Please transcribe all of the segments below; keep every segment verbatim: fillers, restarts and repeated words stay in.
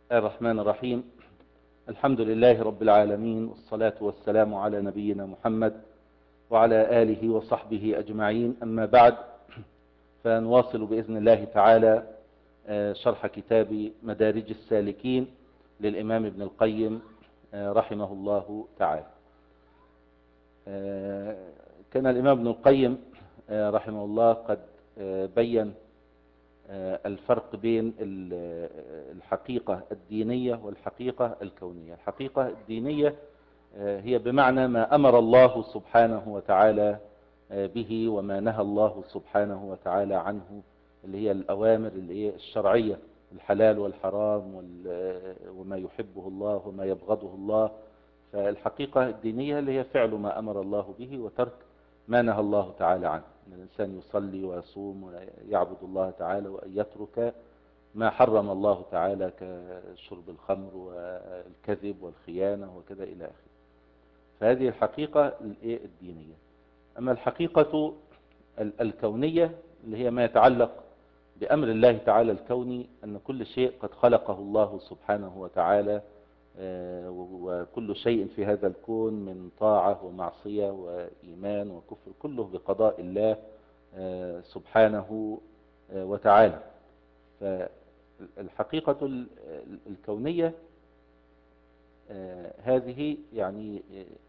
الرحمن الرحيم. الحمد لله رب العالمين، والصلاة والسلام على نبينا محمد وعلى آله وصحبه أجمعين. أما بعد، فنواصل بإذن الله تعالى شرح كتاب مدارج السالكين للإمام ابن القيم رحمه الله تعالى. كان الإمام ابن القيم رحمه الله قد بين الفرق بين الحقيقة الدينية والحقيقة الكونية. الحقيقة الدينية هي بمعنى ما أمر الله سبحانه وتعالى به وما نهى الله سبحانه وتعالى عنه، اللي هي الأوامر اللي هي الشرعية، الحلال والحرام وما يحبه الله وما يبغضه الله. فالحقيقة الدينية اللي هي فعل ما أمر الله به وترك ما نهى الله تعالى عنه، أن الإنسان يصلي ويصوم ويعبد الله تعالى، وأن يترك ما حرم الله تعالى كشرب الخمر والكذب والخيانة وكذا إلى آخره. فهذه الحقيقة الدينية. أما الحقيقة الكونية اللي هي ما يتعلق بأمر الله تعالى الكوني، أن كل شيء قد خلقه الله سبحانه وتعالى، وكل شيء في هذا الكون من طاعة ومعصية وإيمان وكفر كله بقضاء الله سبحانه وتعالى. فالحقيقة الكونية هذه يعني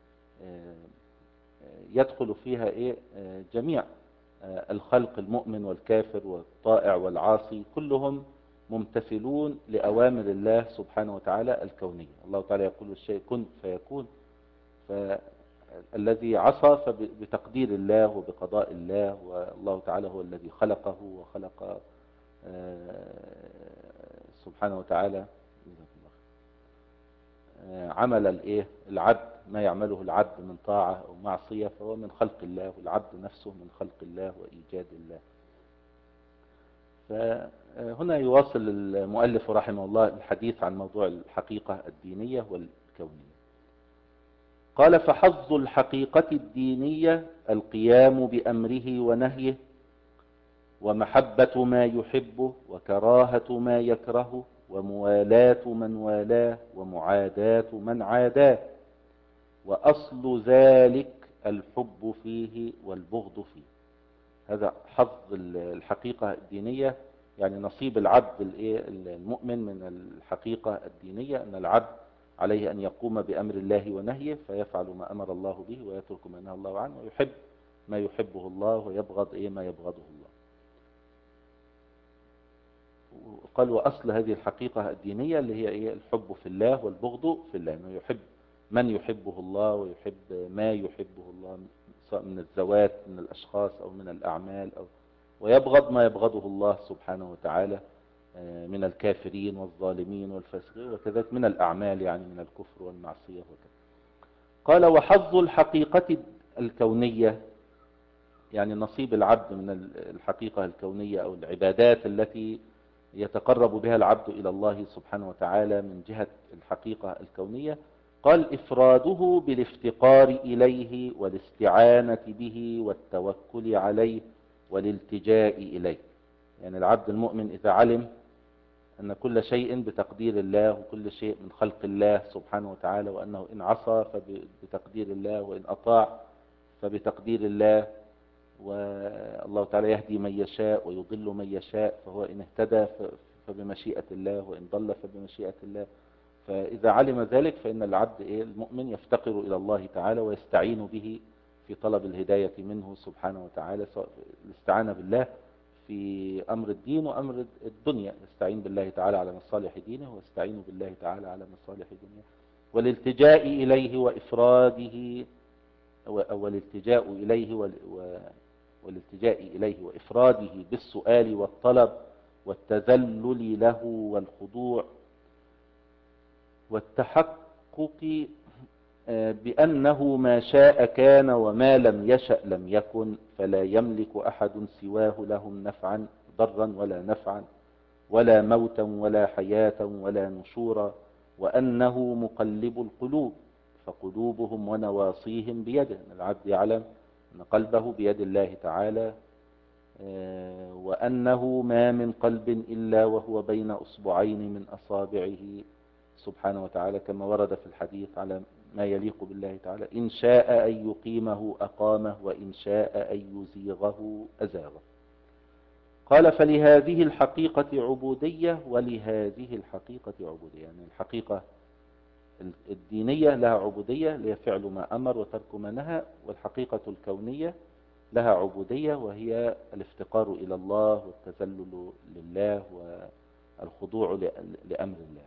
يدخل فيها إيه جميع الخلق، المؤمن والكافر والطائع والعاصي، كلهم ممتثلون لأوامر الله سبحانه وتعالى الكونية. الله تعالى يقول الشيء كن فيكون، فالذي عصى فبتقدير الله وبقضاء الله، والله تعالى هو الذي خلقه وخلق سبحانه وتعالى عمل الايه العبد، ما يعمله العبد من طاعة أو معصية فهو من خلق الله، والعبد نفسه من خلق الله وإيجاد الله. فهنا يواصل المؤلف رحمه الله الحديث عن موضوع الحقيقة الدينية والكونية. قال: فحظ الحقيقة الدينية القيام بأمره ونهيه، ومحبة ما يحبه وكراهة ما يكرهه، وموالاة من والاه ومعاداة من عاداه، وأصل ذلك الحب فيه والبغض فيه. هذا حظ الحقيقة الدينية، يعني نصيب العبد المؤمن من الحقيقة الدينية، أن العبد عليه أن يقوم بأمر الله ونهيه، فيفعل ما أمر الله به ويترك ما نهى الله عنه، ويحب ما يحبه الله ويبغض إيه ما يبغضه الله. قال: وأصل هذه الحقيقة الدينية اللي هي إيه الحب في الله والبغض في الله، أنه يحب من يحبه الله ويحب ما يحبه الله، سواء من الذوات من الأشخاص أو من الأعمال، أو ويبغض ما يبغضه الله سبحانه وتعالى من الكافرين والظالمين والفاسقين، وكذلك من الأعمال يعني من الكفر والمعصية وكذا. قال: وحظ الحقيقة الكونية، يعني نصيب العبد من الحقيقة الكونية أو العبادات التي يتقرب بها العبد إلى الله سبحانه وتعالى من جهة الحقيقة الكونية. قال: إفراده بالافتقار إليه والاستعانة به والتوكل عليه والالتجاء إليه. يعني العبد المؤمن إذا علم أن كل شيء بتقدير الله، وكل شيء من خلق الله سبحانه وتعالى، وأنه إن عصى فبتقدير الله، وإن أطاع فبتقدير الله، والله تعالى يهدي من يشاء ويضل من يشاء، فهو إن اهتدى فبمشيئة الله، وإن ضل فبمشيئة الله. فإذا علم ذلك فإن العبد المؤمن يفتقر إلى الله تعالى ويستعين به في طلب الهداية منه سبحانه وتعالى، سواء الاستعانة بالله في أمر الدين وأمر الدنيا، يستعين بالله تعالى على مصالح دينه، ويستعين بالله تعالى على مصالح دنيا، والالتجاء إليه وإفراده، والالتجاء إليه والالتجاء إليه وإفراده بالسؤال والطلب والتذلل له والخضوع، والتحقق بأنه ما شاء كان وما لم يشأ لم يكن، فلا يملك أحد سواه لهم نفعا ضرا ولا نفعا ولا موتا ولا حياة ولا نشورا، وأنه مقلب القلوب فقلوبهم ونواصيهم بيده. العبد يعلم أن قلبه بيد الله تعالى، وأنه ما من قلب إلا وهو بين أصبعين من أصابعه سبحانه وتعالى، كما ورد في الحديث على ما يليق بالله تعالى: إن شاء أن يقيمه أقامه، وإن شاء أن يزيغه أزاغه. قال: فلهذه الحقيقة عبودية ولهذه الحقيقة عبودية. يعني الحقيقة الدينية لها عبودية، اللي هي فعل ما أمر وترك ما نهى، والحقيقة الكونية لها عبودية، وهي الافتقار إلى الله والتذلل لله والخضوع لأمر الله.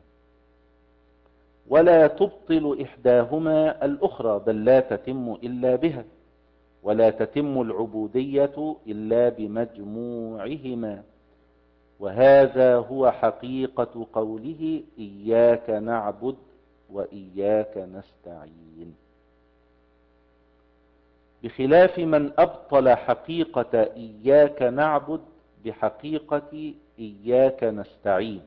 ولا تبطل إحداهما الأخرى، بل لا تتم إلا بها، ولا تتم العبودية إلا بمجموعهما. وهذا هو حقيقة قوله: إياك نعبد وإياك نستعين، بخلاف من أبطل حقيقة إياك نعبد بحقيقة إياك نستعين،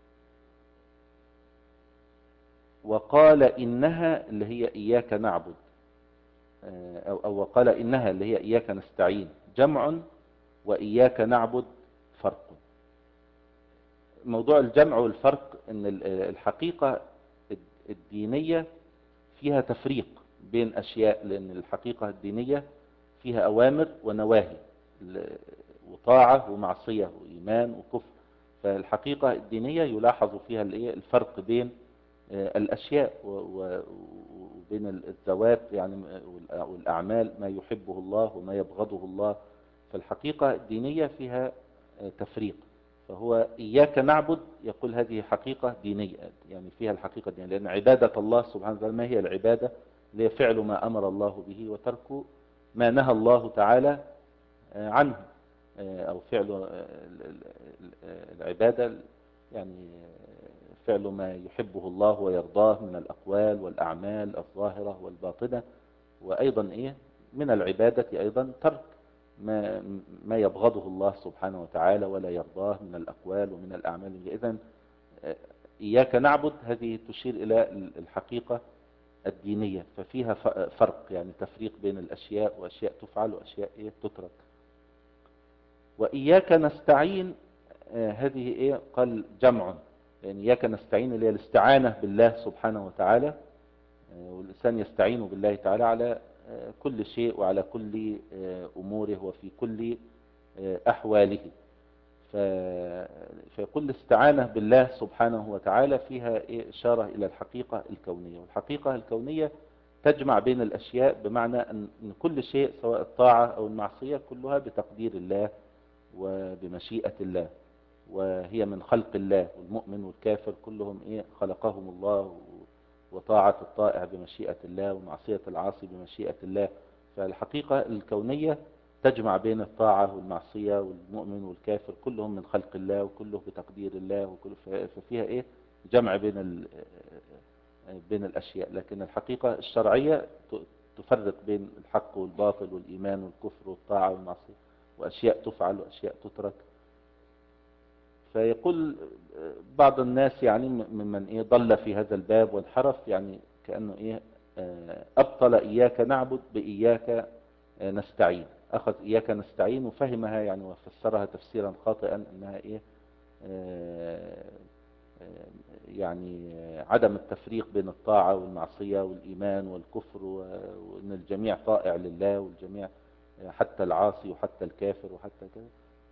وقال إنها اللي هي إياك نعبد، أو, أو وقال إنها اللي هي إياك نستعين جمع، وإياك نعبد فرق. موضوع الجمع والفرق إن الحقيقة الدينية فيها تفريق بين أشياء، لأن الحقيقة الدينية فيها أوامر ونواهي، وطاعة ومعصية وإيمان وكفر. فالحقيقة الدينية يلاحظ فيها الفرق بين الأشياء وبين الذوات يعني والأعمال، ما يحبه الله وما يبغضه الله. فالحقيقة الدينية فيها تفريق. فهو إياك نعبد يقول هذه حقيقة دينية، يعني فيها الحقيقة الدينية، لأن عبادة الله سبحانه وتعالى ما هي العبادة؟ اللي هي فعل ما أمر الله به وترك ما نهى الله تعالى عنه، أو فعل العبادة يعني فعل ما يحبه الله ويرضاه من الأقوال والأعمال الظاهرة والباطنة. وأيضا إيه من العبادة أيضا ترك ما ما يبغضه الله سبحانه وتعالى ولا يرضاه من الأقوال ومن الأعمال. إذن إياك نعبد هذه تشير إلى الحقيقة الدينية، ففيها فرق، يعني تفريق بين الأشياء، وأشياء تفعل وأشياء إيه تترك. وإياك نستعين هذه إيه قال جمع، يعني إياك نستعين اللي هي الاستعانة بالله سبحانه وتعالى، والإنسان يستعين بالله تعالى على كل شيء وعلى كل أموره وفي كل أحواله. فيقول الاستعانة بالله سبحانه وتعالى فيها إشارة إلى الحقيقة الكونية، والحقيقة الكونية تجمع بين الأشياء، بمعنى أن كل شيء سواء الطاعة أو المعصية كلها بتقدير الله وبمشيئة الله، وهي من خلق الله. والمؤمن والكافر كلهم إيه خلقهم الله، وطاعة الطائع بمشيئة الله ومعصية العاصي بمشيئة الله. فالحقيقة الكونية تجمع بين الطاعة والمعصية، والمؤمن والكافر كلهم من خلق الله وكله بتقدير الله، وكله ففيها إيه جمع بين بين الأشياء. لكن الحقيقة الشرعية تفرق بين الحق والباطل والإيمان والكفر والطاعة والمعصية، وأشياء تفعل وأشياء تترك. فيقول بعض الناس يعني ممن إيه ضل في هذا الباب وانحرف، يعني كأنه إيه أبطل إياك نعبد بإياك نستعين، أخذ إياك نستعين وفهمها يعني وفسرها تفسيرا خاطئا أنها إيه يعني عدم التفريق بين الطاعة والمعصية والإيمان والكفر، وأن الجميع طائع لله، والجميع حتى العاصي وحتى الكافر وحتى كذا.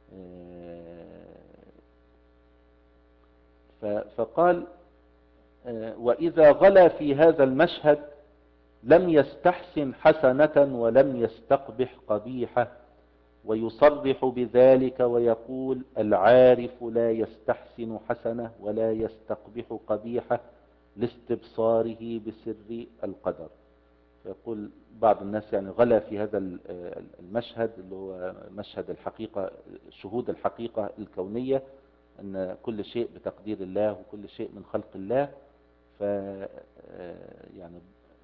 فقال: وإذا غلا في هذا المشهد لم يستحسن حسنة ولم يستقبح قبيحة، ويصرح بذلك ويقول: العارف لا يستحسن حسنة ولا يستقبح قبيحة لاستبصاره بسر القدر. فيقول بعض الناس يعني غلا في هذا المشهد اللي هو مشهد الحقيقة، شهود الحقيقة الكونية، أن كل شيء بتقدير الله وكل شيء من خلق الله. ف يعني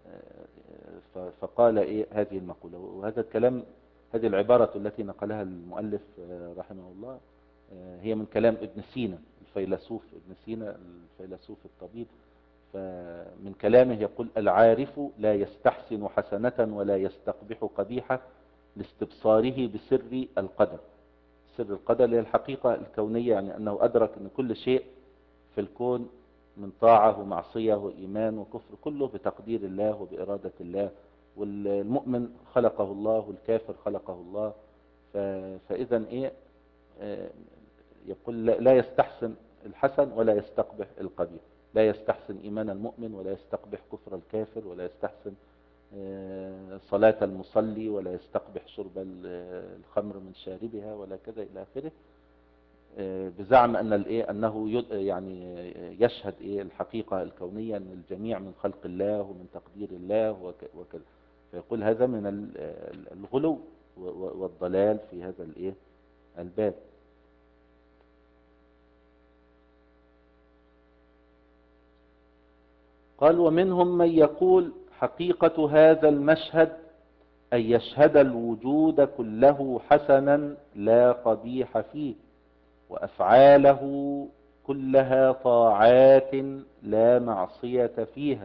فقال إيه هذه المقولة، وهذا الكلام هذه العبارة التي نقلها المؤلف رحمه الله هي من كلام ابن سينا الفيلسوف، ابن سينا الفيلسوف الطبيب. فمن كلامه يقول: العارف لا يستحسن حسنة ولا يستقبح قبيحة لاستبصاره بسر القدر. سر القدر اللي هي الحقيقة الكونية، يعني أنه أدرك أن كل شيء في الكون من طاعة ومعصية وإيمان وكفر كله بتقدير الله وبإرادة الله، والمؤمن خلقه الله والكافر خلقه الله. فإذا إيه آه، يقول لا يستحسن الحسن ولا يستقبح القبيح، لا يستحسن إيمان المؤمن ولا يستقبح كفر الكافر، ولا يستحسن صلاة المصلي ولا يستقبح شرب الخمر من شاربها ولا كذا إلى آخره، بزعم أن الإيه أنه يعني يشهد إيه الحقيقة الكونية أن الجميع من خلق الله ومن تقدير الله وكذا. فيقول هذا من الغلو والضلال في هذا الإيه الباب. قال ومنهم من يقول حقيقة هذا المشهد أن يشهد الوجود كله حسنا لا قبيح فيه، وأفعاله كلها طاعات لا معصية فيها،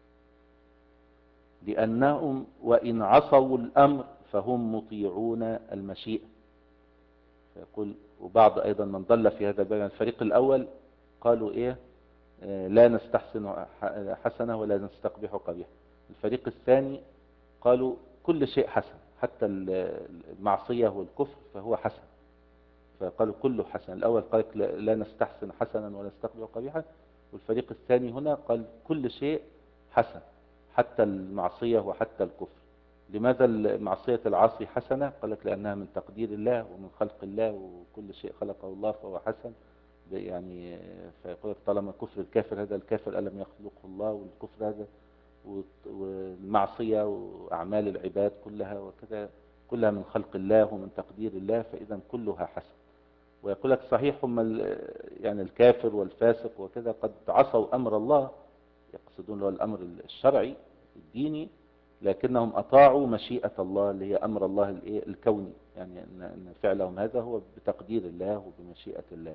لأنهم وإن عصوا الأمر فهم مطيعون المشيئة. فيقول وبعض أيضا من ضل في هذا الباب، الفريق الأول قالوا إيه لا نستحسن حسنة ولا نستقبح قبيح. الفريق الثاني قالوا كل شيء حسن، حتى المعصية والكفر فهو حسن، فقالوا كله حسن. الأول قال لا نستحسن حسنا ولا نستقبح قبيحا، والفريق الثاني هنا قال كل شيء حسن حتى المعصية وحتى الكفر. لماذا معصية العاصي حسنة؟ قال لك لأنها من تقدير الله ومن خلق الله، وكل شيء خلقه الله فهو حسن. يعني فيقول طالما كفر الكافر هذا الكافر ألم يخلقه الله، والكفر هذا والمعصية وأعمال العباد كلها وكذا كلها من خلق الله ومن تقدير الله، فإذا كلها حسن. ويقول لك صحيح هم يعني الكافر والفاسق وكذا قد عصوا أمر الله، يقصدون له الأمر الشرعي الديني، لكنهم أطاعوا مشيئة الله اللي هي أمر الله الكوني، يعني أن فعلهم هذا هو بتقدير الله وبمشيئة الله.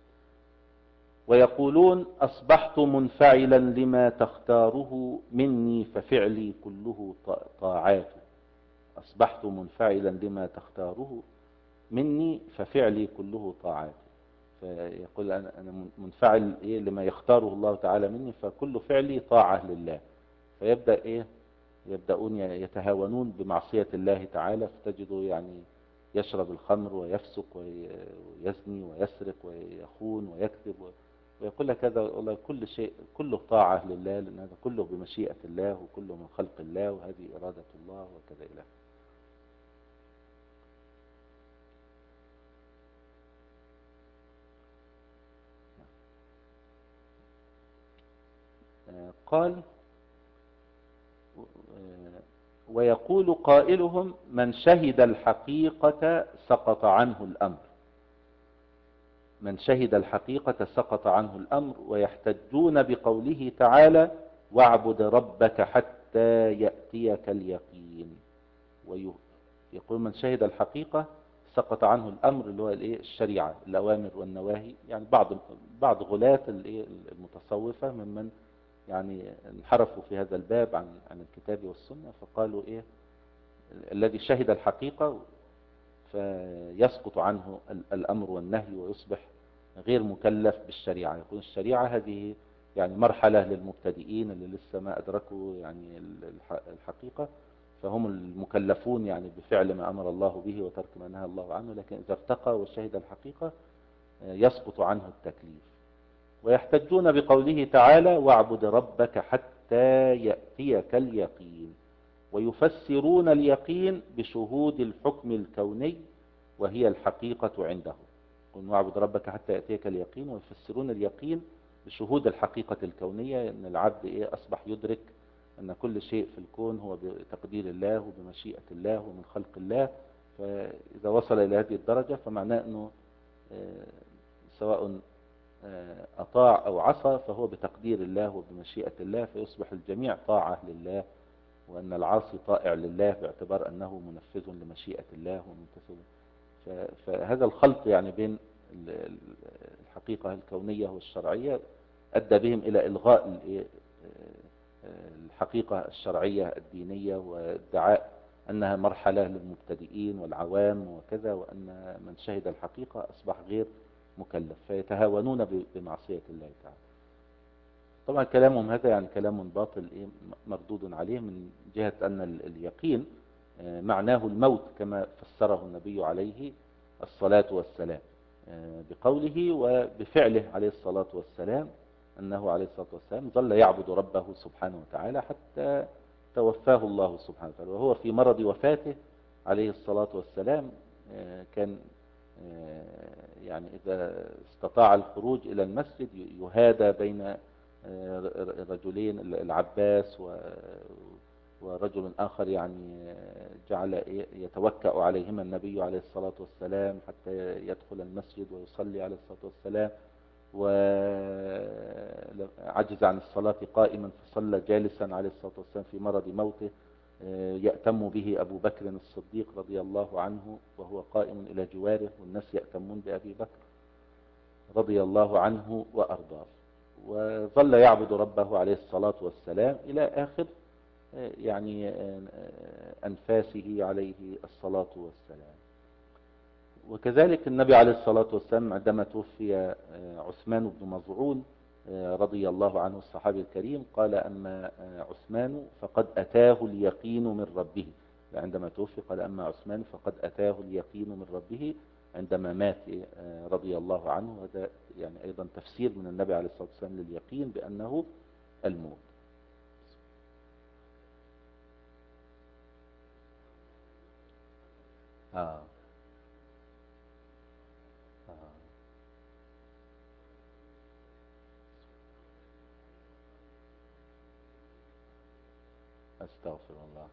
ويقولون أصبحت منفعلا لما تختاره مني ففعلي كله طاعات. أصبحت منفعلا لما تختاره مني ففعلي كله طاعات. فيقول أنا منفعل إيه لما يختاره الله تعالى مني، فكل فعلي طاعة لله. فيبدأ إيه يبدأون يتهاونون بمعصية الله تعالى، فتجدوا يعني يشرب الخمر ويفسق ويزني ويسرق ويخون ويكذب، ويقول لك هذا والله كل شيء كله طاعة لله، لأن هذا كله بمشيئة الله وكله من خلق الله وهذه إرادة الله وكذا إلى قال ويقول قائلهم من شهد الحقيقة سقط عنه الأمر. من شهد الحقيقة سقط عنه الأمر. ويحتجون بقوله تعالى واعبد ربك حتى يأتيك اليقين. ويقول من شهد الحقيقة سقط عنه الأمر اللي هو الشريعة الأوامر والنواهي. يعني بعض بعض غلاة المتصوفة ممن يعني انحرفوا في هذا الباب عن عن الكتاب والسنة، فقالوا إيه الذي شهد الحقيقة فيسقط عنه الأمر والنهي ويصبح غير مكلف بالشريعة. يقول الشريعة هذه يعني مرحلة للمبتدئين اللي لسه ما أدركوا يعني الحقيقة، فهم المكلفون يعني بفعل ما أمر الله به وترك ما نهى الله عنه. لكن إذا ارتقى وشهد الحقيقة يسقط عنه التكليف. ويحتجون بقوله تعالى واعبد ربك حتى يأتيك اليقين. ويفسرون اليقين بشهود الحكم الكوني وهي الحقيقة عندهم. قل واعبد ربك حتى يأتيك اليقين. ويفسرون اليقين بشهود الحقيقة الكونية، أن العبد إيه أصبح يدرك أن كل شيء في الكون هو بتقدير الله وبمشيئة الله ومن خلق الله. فإذا وصل إلى هذه الدرجة فمعناه أنه سواء أطاع أو عصى فهو بتقدير الله وبمشيئة الله، فيصبح الجميع طاعة لله، وأن العاصي طائع لله باعتبار أنه منفذ لمشيئة الله ومنتسب. فهذا الخلط يعني بين الحقيقة الكونية والشرعية أدى بهم إلى إلغاء الحقيقة الشرعية الدينية وادعاء أنها مرحلة للمبتدئين والعوام وكذا، وأن من شهد الحقيقة أصبح غير مكلف، فيتهاونون بمعصية الله تعالى. طبعا كلامهم هذا يعني كلام باطل إيه مردود عليه، من جهة أن اليقين معناه الموت كما فسره النبي عليه الصلاة والسلام بقوله وبفعله عليه الصلاة والسلام، أنه عليه الصلاة والسلام ظل يعبد ربه سبحانه وتعالى حتى توفاه الله سبحانه وتعالى، وهو في مرض وفاته عليه الصلاة والسلام كان يعني إذا استطاع الخروج إلى المسجد يهادى بين رجلين، العباس ورجل آخر يعني جعل يتوكأ عليهما النبي عليه الصلاة والسلام حتى يدخل المسجد ويصلي عليه الصلاة والسلام، وعجز عن الصلاة قائما فصلى جالسا عليه الصلاة والسلام في مرض موته، يأتم به أبو بكر الصديق رضي الله عنه وهو قائم إلى جواره، والناس يأتمون بأبي بكر رضي الله عنه وأرضاه، وظل يعبد ربه عليه الصلاة والسلام إلى آخر يعني أنفاسه عليه الصلاة والسلام. وكذلك النبي عليه الصلاة والسلام عندما توفي عثمان بن مظعون رضي الله عنه الصحابي الكريم قال أما عثمان فقد أتاه اليقين من ربه، عندما توفي قال أما عثمان فقد أتاه اليقين من ربه عندما مات رضي الله عنه. هذا يعني أيضا تفسير من النبي عليه الصلاة والسلام لليقين بأنه الموت. آه. آه. أستغفر الله.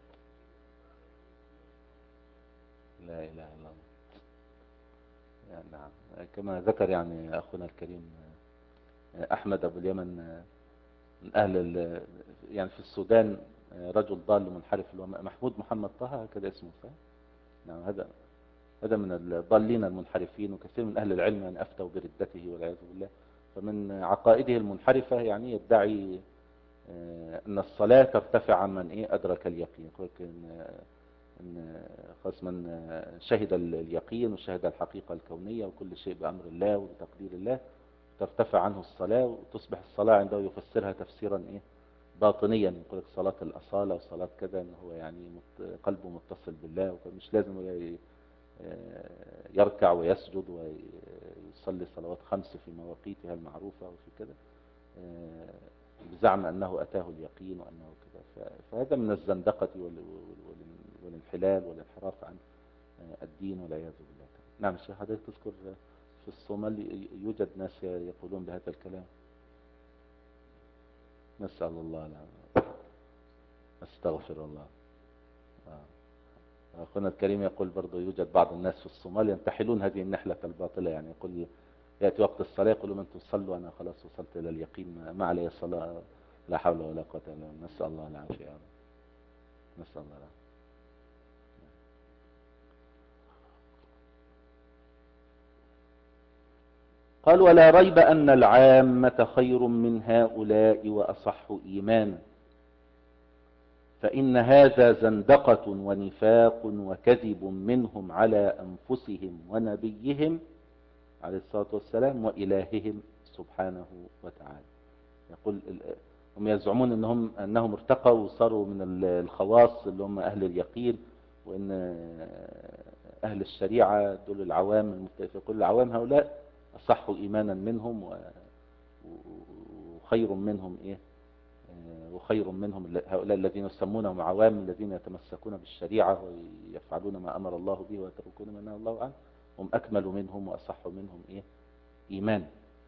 لا إله إلا الله. يعني نعم، كما ذكر يعني أخونا الكريم أحمد أبو اليمن من أهل يعني في السودان رجل ضال منحرف اللي هو محمود محمد طه كده اسمه صح؟ نعم، هذا هذا من الضالين المنحرفين، وكثير من أهل العلم يعني أفتوا بردته والعياذ بالله. فمن عقائده المنحرفة يعني يدعي أن الصلاة ترتفع عمن إيه أدرك اليقين، يقول لك إن إن خاص من شهد اليقين وشهد الحقيقة الكونية وكل شيء بأمر الله وبتقدير الله ترتفع عنه الصلاة، وتصبح الصلاة عنده يفسرها تفسيرا إيه باطنيا، يقول لك صلاة الأصالة وصلاة كذا، إن هو يعني قلبه متصل بالله، ومش لازم يركع ويسجد ويصلي صلوات خمس في مواقيتها المعروفة وفي كذا بزعم أنه أتاه اليقين وأنه كذا. فهذا من الزندقة والانحلال والانحراف عن الدين والعياذ بالله. نعم الشيخ حضرتك تذكر في الصومال يوجد ناس يقولون بهذا الكلام. نسأل الله العافية. استغفر الله. آه. أخونا الكريم يقول برضو يوجد بعض الناس في الصومال ينتحلون هذه النحلة الباطلة، يعني يقول يأتي وقت الصلاة يقولوا من تصلوا أنا خلاص وصلت إلى اليقين ما علي الصلاة، لا حول ولا قوة إلا بالله. نسأل الله العافية. نسأل الله العافية. قال ولا ريب أن العامة خير من هؤلاء وأصح إيمانا، فإن هذا زندقة ونفاق وكذب منهم على أنفسهم ونبيهم عليه الصلاة والسلام وإلههم سبحانه وتعالى. يقول هم يزعمون أنهم, أنهم ارتقوا وصاروا من الخواص اللي هم أهل اليقين، وأن أهل الشريعة دول العوام المختلفة. يقول العوام هؤلاء أصحوا إيمانا منهم وخير منهم إيه وخير منهم هؤلاء الذين يسمونهم عوام الذين يتمسكون بالشريعة ويفعلون ما أمر الله به ويتركون ما نهى الله عنه، هم أكمل منهم وأصح منهم إيه إيمان.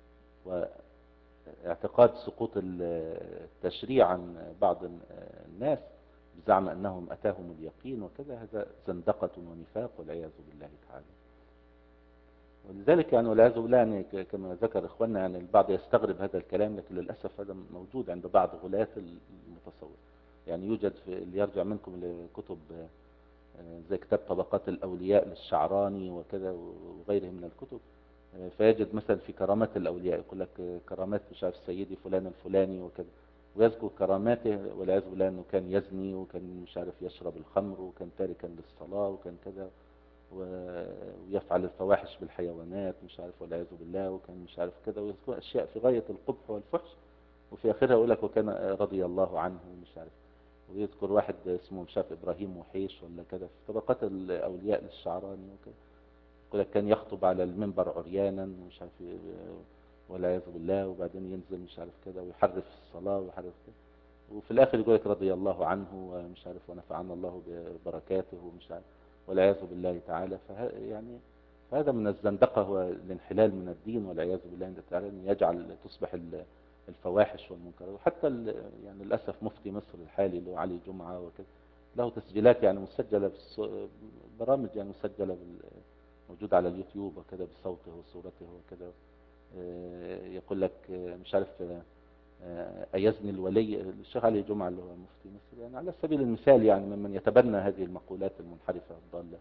واعتقاد سقوط التشريع عن بعض الناس بزعم أنهم أتاهم اليقين وكذا، هذا زندقة ونفاق والعياذ بالله تعالى. ولذلك يعني والعياذ بالله يعني كما ذكر إخواننا يعني البعض يستغرب هذا الكلام، لكن للأسف هذا موجود عند بعض غلاة المتصوف. يعني يوجد في اللي يرجع منكم لكتب زي كتاب طبقات الأولياء للشعراني وكذا وغيره من الكتب، فيجد مثلا في كرامات الأولياء يقول لك كرامات مش عارف سيدي فلان الفلاني وكذا، ويذكر كراماته، والعياذ بالله انه كان يزني، وكان مش عارف يشرب الخمر، وكان تاركا للصلاة، وكان كذا، و- ويفعل الفواحش بالحيوانات مش عارف والعياذ بالله، وكان مش عارف كذا، ويذكر اشياء في غاية القبح والفحش. وفي اخرها يقول لك وكان رضي الله عنه مش عارف. ويذكر واحد اسمه مش عارف ابراهيم وحيش ولا كذا في طبقات الاولياء للشعراني وكذا، يقول لك كان يخطب على المنبر عريانا ومش عارف إيه، والعياذ بالله، وبعدين ينزل مش عارف كذا ويحرف الصلاة ويحرف كذا. وفي الاخر يقول لك رضي الله عنه ومش عارف ونفعنا الله ببركاته ومش عارف والعياذ بالله تعالى. فه يعني هذا من الزندقة، هو الانحلال من الدين والعياذ بالله تعالى، ان يجعل تصبح ال- الفواحش والمنكرات. وحتى ال- يعني للاسف مفتي مصر الحالي اللي هو علي جمعة وكذا، له تسجيلات يعني مسجلة بالص- برامج يعني مسجلة بال- موجودة على اليوتيوب وكذا بصوته وصورته وكذا. آه، يقول لك آه، مش عارف آه، آه، أيزني الولي الشيخ علي جمعة اللي هو مفتي مصر، يعني على سبيل المثال يعني ممن يتبنى هذه المقولات المنحرفة الضالة.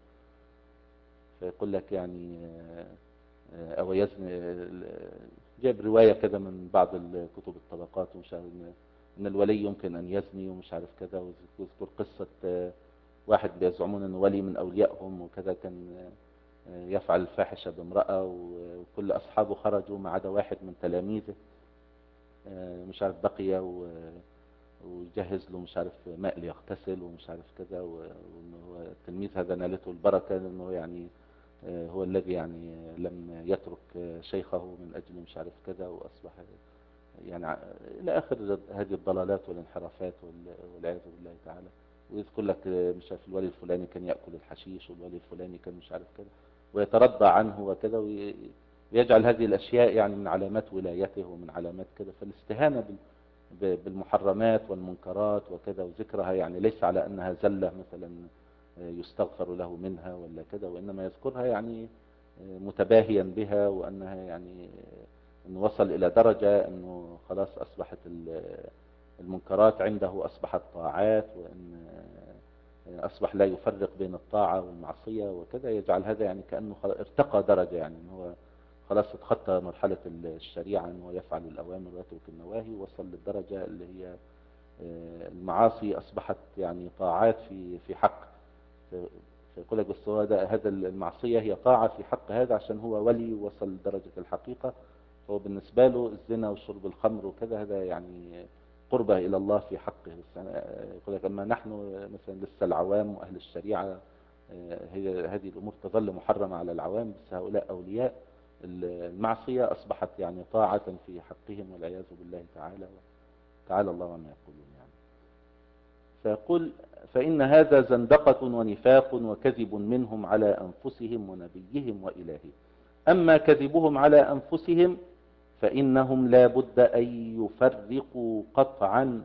فيقول لك يعني آه، آه، أو يزني آه، جايب رواية كذا من بعض الكتب الطبقات ومش عارف إن إن الولي يمكن أن يزني ومش عارف كذا، ويذكر قصة آه، واحد بيزعمون أنه ولي من أوليائهم وكذا، كان آه، يفعل الفاحشة بامرأة، وكل أصحابه خرجوا ما عدا واحد من تلاميذه آه، مش عارف بقي و- ويجهز له مش عارف ماء ليغتسل ومش عارف كذا، و- وانه هو التلميذ هذا نالته البركة لانه يعني آه، هو الذي يعني لم يترك آه، شيخه من اجل مش عارف كذا، واصبح يعني ع- الى اخر هذه الضلالات والانحرافات وال- والعياذ بالله تعالى. ويذكر لك آه، مش عارف الولي الفلاني كان يأكل الحشيش، والولي الفلاني كان مش عارف كذا، ويترضى عنه وكذا، وي- ويجعل هذه الاشياء يعني من علامات ولايته ومن علامات كذا. فالاستهانة بال ب- بالمحرمات والمنكرات وكذا وذكرها يعني ليس على أنها زلة مثلا يستغفر له منها ولا كذا، وإنما يذكرها يعني متباهيا بها، وأنها يعني أنه وصل إلى درجة أنه خلاص أصبحت ال- المنكرات عنده أصبحت طاعات، وأن أصبح لا يفرق بين الطاعة والمعصية وكذا. يجعل هذا يعني كأنه خلاص ارتقى درجة، يعني أنه هو خلاص اتخطى مرحلة الشريعة أنه يفعل الأوامر ويترك النواهي، وصل للدرجة اللي هي آه، المعاصي أصبحت يعني طاعات في في حق. فيقول لك بس هو ده هذا المعصية هي طاعة في حق هذا عشان هو ولي وصل لدرجة الحقيقة. هو بالنسبة له الزنا وشرب الخمر وكذا هذا يعني قربة إلى الله في حقه. بس آه، يقول لك أما نحن مثلا لسه العوام وأهل الشريعة آه، هي هذه الأمور تظل محرمة على العوام، بس هؤلاء أولياء المعصية أصبحت يعني طاعة في حقهم والعياذ بالله تعالى. تعالى الله عما يقولون يعني. فيقول فإن هذا زندقة ونفاق وكذب منهم على أنفسهم ونبيهم وإلههم. أما كذبهم على أنفسهم فإنهم لا بد أن يفرقوا قطعا،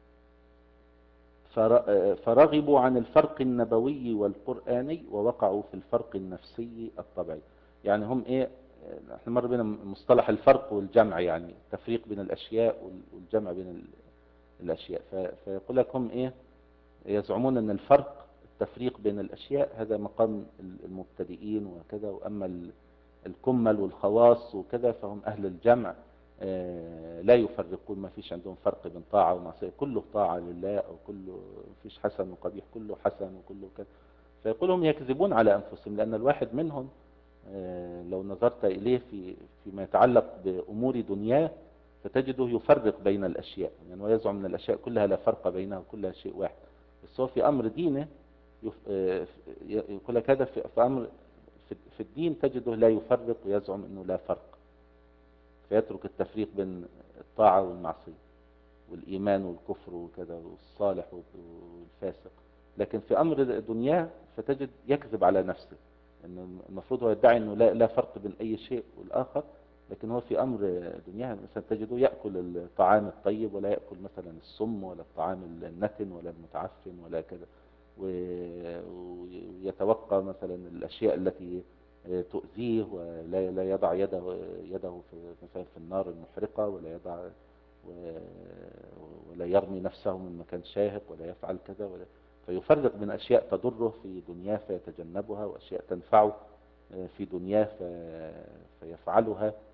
فر- فرغبوا عن الفرق النبوي والقرآني ووقعوا في الفرق النفسي الطبيعي. يعني هم ايه، احنا مر بنا مصطلح الفرق والجمع، يعني التفريق بين الاشياء والجمع بين ال- الاشياء. ف- فيقول لك هم ايه، يزعمون ان الفرق التفريق بين الاشياء هذا مقام المبتدئين وكذا، واما ال- الكمل والخواص وكذا فهم اهل الجمع آه، لا يفرقون، ما فيش عندهم فرق بين طاعة ومعصية، كله طاعة لله، او كله فيش حسن وقبيح، كله حسن وكله كذا. فيقول هم يكذبون على انفسهم، لان الواحد منهم آه، لو نظرت اليه في فيما يتعلق بامور دنياه فتجده يفرق بين الاشياء، يعني ويزعم ان الاشياء كلها لا فرق بينها وكلها شيء واحد. بس هو في امر دينه يف- آه، يقول لك هذا في في امر في في الدين تجده لا يفرق، ويزعم انه لا فرق، فيترك التفريق بين الطاعة والمعصية والإيمان والكفر وكذا والصالح والفاسق. لكن في أمر دنياه فتجد يكذب على نفسه، إنه المفروض هو يدعي أنه لا, لا فرق بين أي شيء والآخر، لكن هو في أمر دنياه مثلا تجده يأكل الطعام الطيب ولا يأكل مثلا السم ولا الطعام النتن ولا المتعفن ولا كذا، و- ويتوقع مثلا الأشياء التي تؤذيه، ولا لا يضع يده يده في مثلا في النار المحرقة، ولا يضع و- ولا يرمي نفسه من مكان شاهق، ولا يفعل كذا ولا. فيفرق بين أشياء تضره في دنياه فيتجنبها، وأشياء تنفعه في دنياه ف- فيفعلها.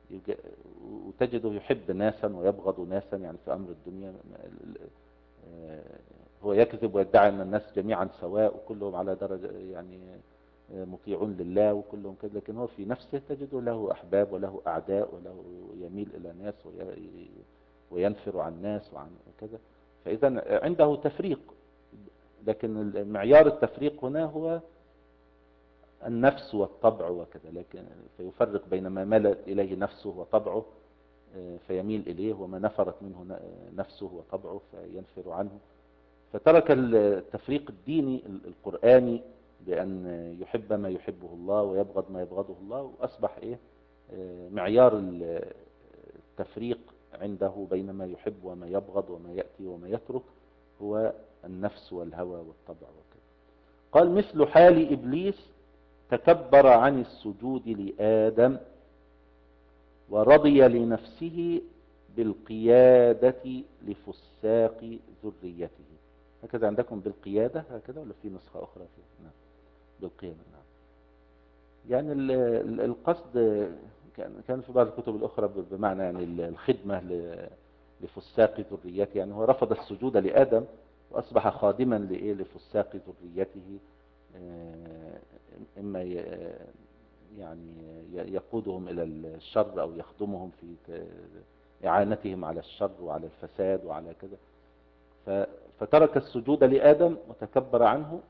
يج- وتجده يحب ناسا ويبغض ناسا، يعني في أمر الدنيا آه، هو يكذب ويدعي أن الناس جميعا سواء وكلهم على درجة، يعني آه، مطيعون لله وكلهم كده، لكن هو في نفسه تجده له أحباب وله أعداء وله يميل إلى ناس وي- وينفر عن ناس وعن كذا. فإذا عنده تفريق، لكن معيار التفريق هنا هو النفس والطبع وكذا، لكن فيفرق بين ما ملت إليه نفسه وطبعه آه، فيميل إليه، وما نفرت منه ن- نفسه وطبعه فينفر عنه. فترك التفريق الديني القرآني بأن يحب ما يحبه الله ويبغض ما يبغضه الله، وأصبح إيه آه، معيار التفريق عنده بين ما يحب وما يبغض وما يأتي وما يترك هو النفس والهوى والطبع وكذا. قال مثل حال إبليس تكبر عن السجود لآدم ورضي لنفسه بالقيادة لفساق ذريته. هكذا عندكم بالقيادة هكذا ولا في نسخة أخرى فيها؟ نعم بالقيادة. نعم. يعني ال- ال- القصد كان كان في بعض الكتب الأخرى بمعنى يعني الخدمة ل- لفساق ذريته، يعني هو رفض السجود لآدم وأصبح خادما لإيه لفساق ذريته، آه، إما ي- يعني يقودهم إلى الشر أو يخدمهم في ت- إعانتهم على الشر وعلى الفساد وعلى كذا. ف- فترك السجود لآدم وتكبر عنه،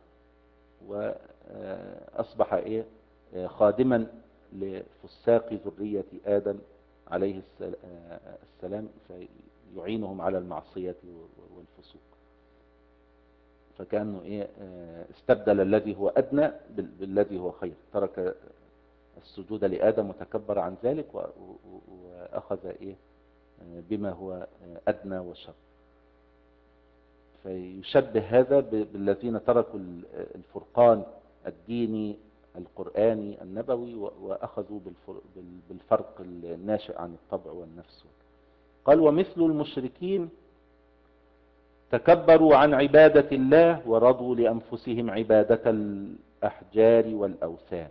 وأصبح إيه آه، خادما لفساق ذرية آدم عليه السل- آه، السلام، فيعينهم على المعصية والفسوق. فكأنه إيه آه، استبدل الذي هو أدنى بال- بالذي هو خير، ترك السجود لآدم وتكبر عن ذلك و- و- وأخذ إيه آه، بما هو آه، أدنى وشر. فيشبه هذا ب- بالذين تركوا ال- الفرقان الديني القرآني النبوي و- وأخذوا بالفر- بال- بالفرق الناشئ عن الطبع والنفس. قال ومثل المشركين تكبروا عن عبادة الله ورضوا لأنفسهم عبادة الأحجار والأوثان.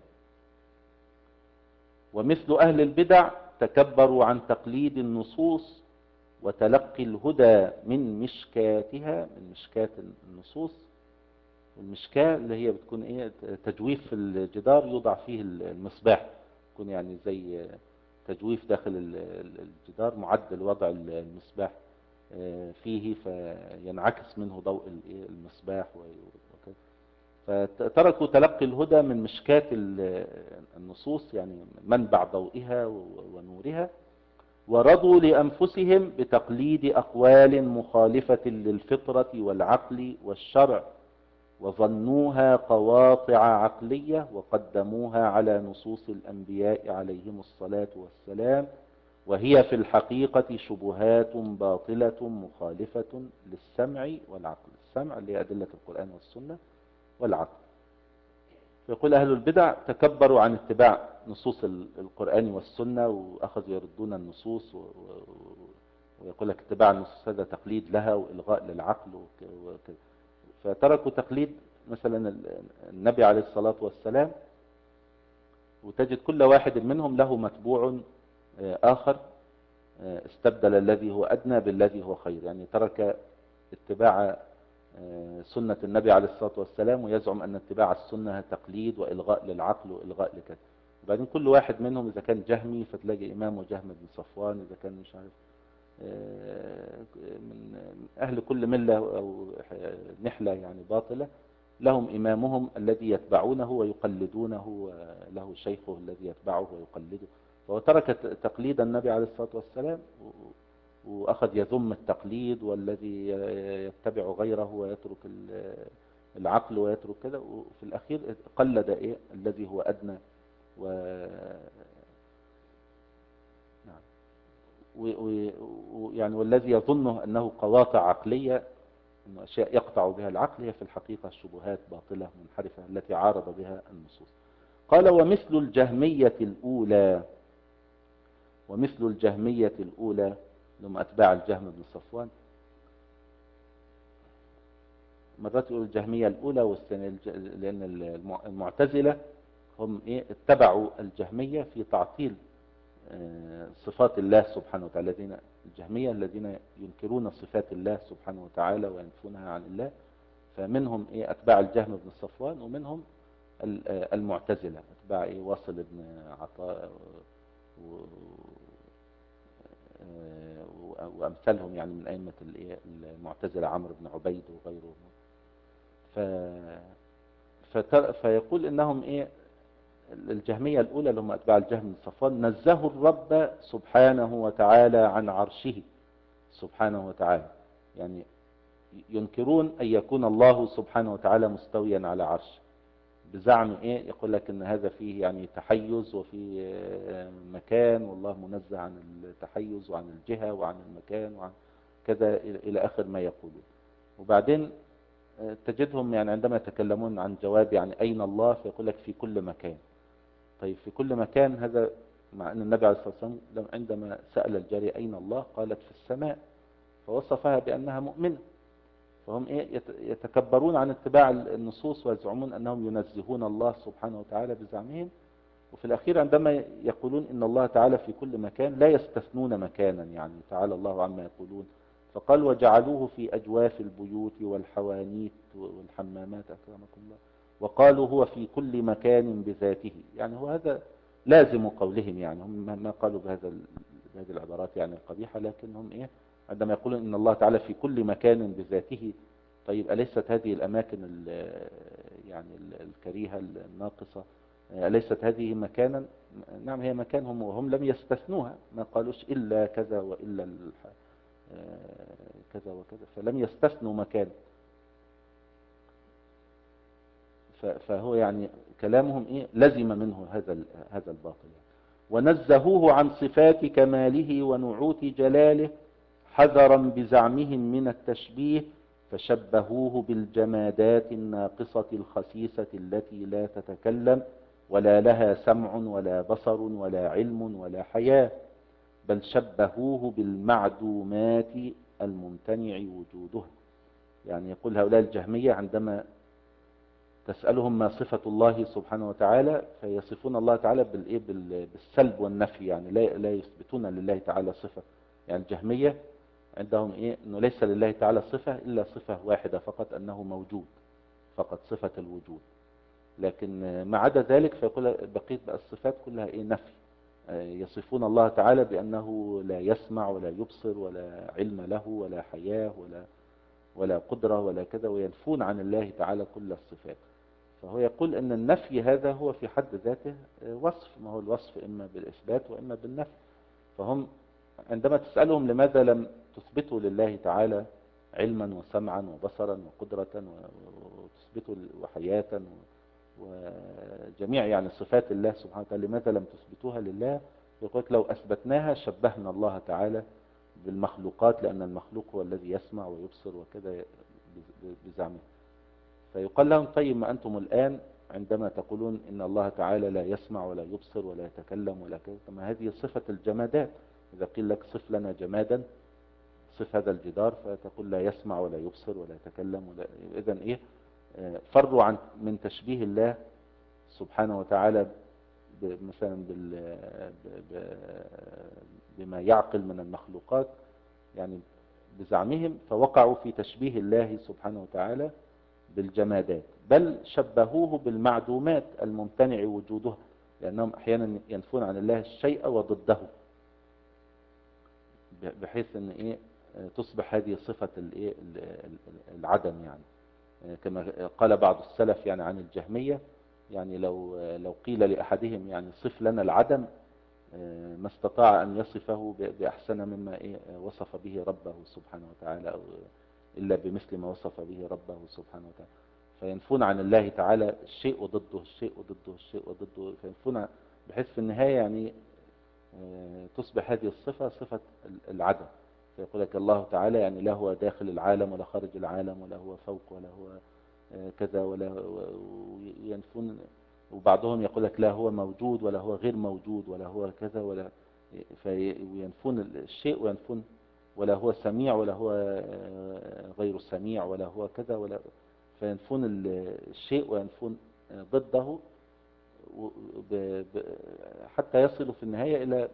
ومثل أهل البدع تكبروا عن تقليد النصوص وتلقي الهدى من مشكاتها، من مشكات النصوص. والمشكاة اللي هي بتكون ايه تجويف في الجدار يوضع فيه المصباح، يكون يعني زي تجويف داخل الجدار معد لوضع المصباح فيه، فينعكس منه ضوء المصباح وكذا. فتركوا تلقي الهدى من مشكات النصوص، يعني منبع ضوئها ونورها، ورضوا لأنفسهم بتقليد أقوال مخالفة للفطرة والعقل والشرع، وظنوها قواطع عقلية وقدموها على نصوص الأنبياء عليهم الصلاة والسلام، وهي في الحقيقة شبهات باطلة مخالفة للسمع والعقل. السمع اللي هي أدلة القرآن والسنة، والعقل. يقول أهل البدع تكبروا عن اتباع نصوص القرآن والسنة وأخذوا يردون النصوص و... ويقول لك اتباع النصوص هذا تقليد لها وإلغاء للعقل وكذا. فتركوا تقليد مثلا النبي عليه الصلاة والسلام، وتجد كل واحد منهم له متبوع آخر استبدل الذي هو أدنى بالذي هو خير. يعني ترك اتباع سنة النبي عليه الصلاة والسلام ويزعم أن اتباع السنة تقليد وإلغاء للعقل وإلغاء لكذا. وبعدين كل واحد منهم إذا كان جهمي فتلاقي إمامه جهم بن صفوان، إذا كان مش عارف من أهل كل ملة أو نحلة يعني باطلة لهم إمامهم الذي يتبعونه ويقلدونه، له شيخه الذي يتبعه ويقلده. فهو ترك تقليد النبي عليه الصلاة والسلام وأخذ يذم التقليد، والذي يتبع غيره ويترك العقل ويترك كذا، وفي الأخير قلد إيه الذي هو أدنى و نعم. ويعني والذي يظنه أنه قواطع عقلية، أنه أشياء يقطع بها العقل، هي في الحقيقة شبهات باطلة منحرفة التي عارض بها النصوص. قال ومثل الجهمية الأولى، ومثل الجهمية الأولى لما أتباع الجهم بن صفوان، مرات يقول الجهمية الأولى والثانية، لأن المعتزلة هم إيه اتبعوا الجهمية في تعطيل صفات الله سبحانه وتعالى. الذين الجهمية الذين ينكرون صفات الله سبحانه وتعالى وينفونها عن الله، فمنهم إيه أتباع الجهم بن صفوان، ومنهم المعتزلة أتباع إيه واصل بن عطاء وأمثالهم يعني من أئمة المعتزلة، عمرو بن عبيد وغيره. ف... فتر... فيقول إنهم إيه الجهمية الأولى اللي هم أتباع الجهم بن صفوان نزهوا الرب سبحانه وتعالى عن عرشه سبحانه وتعالى، يعني ينكرون أن يكون الله سبحانه وتعالى مستويا على عرشه، بزعم إيه يقول لك إن هذا فيه يعني تحيز وفيه مكان، والله منزه عن التحيز وعن الجهة وعن المكان وعن كذا إلى آخر ما يقولون. وبعدين تجدهم يعني عندما يتكلمون عن جواب يعني أين الله فيقول لك في كل مكان. طيب في كل مكان، هذا مع أن النبي عليه الصلاة والسلام عندما سأل الجارية أين الله قالت في السماء، فوصفها بأنها مؤمنة. فهم إيه يتكبرون عن اتباع النصوص ويزعمون أنهم ينزهون الله سبحانه وتعالى بزعمهم، وفي الأخير عندما يقولون إن الله تعالى في كل مكان لا يستثنون مكانا، يعني تعالى الله عما يقولون. فقال وجعلوه في أجواف البيوت والحوانيت والحمامات أكرمكم الله، وقالوا هو في كل مكان بذاته. يعني هو هذا لازم قولهم، يعني هم ما قالوا بهذا بهذه العبارات يعني القبيحة، لكنهم إيه عندما يقولون إن الله تعالى في كل مكان بذاته. طيب أليست هذه الأماكن يعني الكريهة الناقصة أليست هذه مكانا؟ نعم هي مكانهم، وهم لم يستثنوها، ما قالوش إلا كذا وإلا كذا وكذا، فلم يستثنوا مكان. فهو يعني كلامهم إيه لزم منه هذا هذا الباطل. ونزهوه عن صفات كماله ونعوت جلاله حذرا بزعمهم من التشبيه، فشبهوه بالجمادات الناقصة الخسيسة التي لا تتكلم ولا لها سمع ولا بصر ولا علم ولا حياة، بل شبهوه بالمعدومات الممتنع وجودها. يعني يقول هؤلاء الجهمية عندما تسألهم ما صفة الله سبحانه وتعالى فيصفون الله تعالى بالإيه بالسلب والنفي، يعني لا لا يثبتون لله تعالى صفة. يعني الجهمية عندهم إيه إنه ليس لله تعالى صفة إلا صفة واحدة فقط، أنه موجود فقط، صفة الوجود. لكن ما عدا ذلك فيقول بقية بقى الصفات كلها إيه نفي. يصفون الله تعالى بأنه لا يسمع ولا يبصر ولا علم له ولا حياة ولا ولا قدرة ولا كذا، وينفون عن الله تعالى كل الصفات. فهو يقول أن النفي هذا هو في حد ذاته وصف، ما هو الوصف إما بالإثبات وإما بالنفي. فهم عندما تسألهم لماذا لم تثبتوا لله تعالى علما وسمعا وبصرا وقدرة وتثبتوا وحياة وجميع يعني صفات الله سبحانه وتعالى، لماذا لم تثبتوها لله؟ يقول لو أثبتناها شبهنا الله تعالى بالمخلوقات، لأن المخلوق هو الذي يسمع ويبصر وكذا بزعمه. فيقال لهم طيب ما أنتم الآن عندما تقولون إن الله تعالى لا يسمع ولا يبصر ولا يتكلم ولا كذا، ما هذه صفة الجمادات. إذا قيل لك صف لنا جمادا، صف هذا الجدار، فتقول لا يسمع ولا يبصر ولا يتكلم ولا. إذن إيه فروا عن من تشبيه الله سبحانه وتعالى مثلا بما يعقل من المخلوقات يعني بزعمهم، فوقعوا في تشبيه الله سبحانه وتعالى بالجمادات، بل شبهوه بالمعدومات الممتنع وجودها، لأنهم أحيانا ينفون عن الله الشيء وضده، بحيث أن إيه تصبح هذه صفة الإيه العدم. يعني كما قال بعض السلف يعني عن الجهمية، يعني لو لو قيل لأحدهم يعني صف لنا العدم ما استطاع أن يصفه بأحسن مما إيه وصف به ربه سبحانه وتعالى، أو إلا بمثل ما وصف به ربه سبحانه وتعالى. فينفون عن الله تعالى الشيء وضده الشيء وضده الشيء وضده، فينفون بحيث في النهاية يعني تصبح هذه الصفة صفة العدم. فيقول لك الله تعالى يعني لا هو داخل العالم ولا خارج العالم ولا هو فوق ولا هو كذا ولا ينفون. وبعضهم يقول لك لا هو موجود ولا هو غير موجود ولا هو كذا ولا، فينفون الشيء وينفون ولا هو سميع ولا هو غير سميع ولا هو كذا ولا، فينفون الشيء وينفون ضده حتى يصلوا في النهاية إلى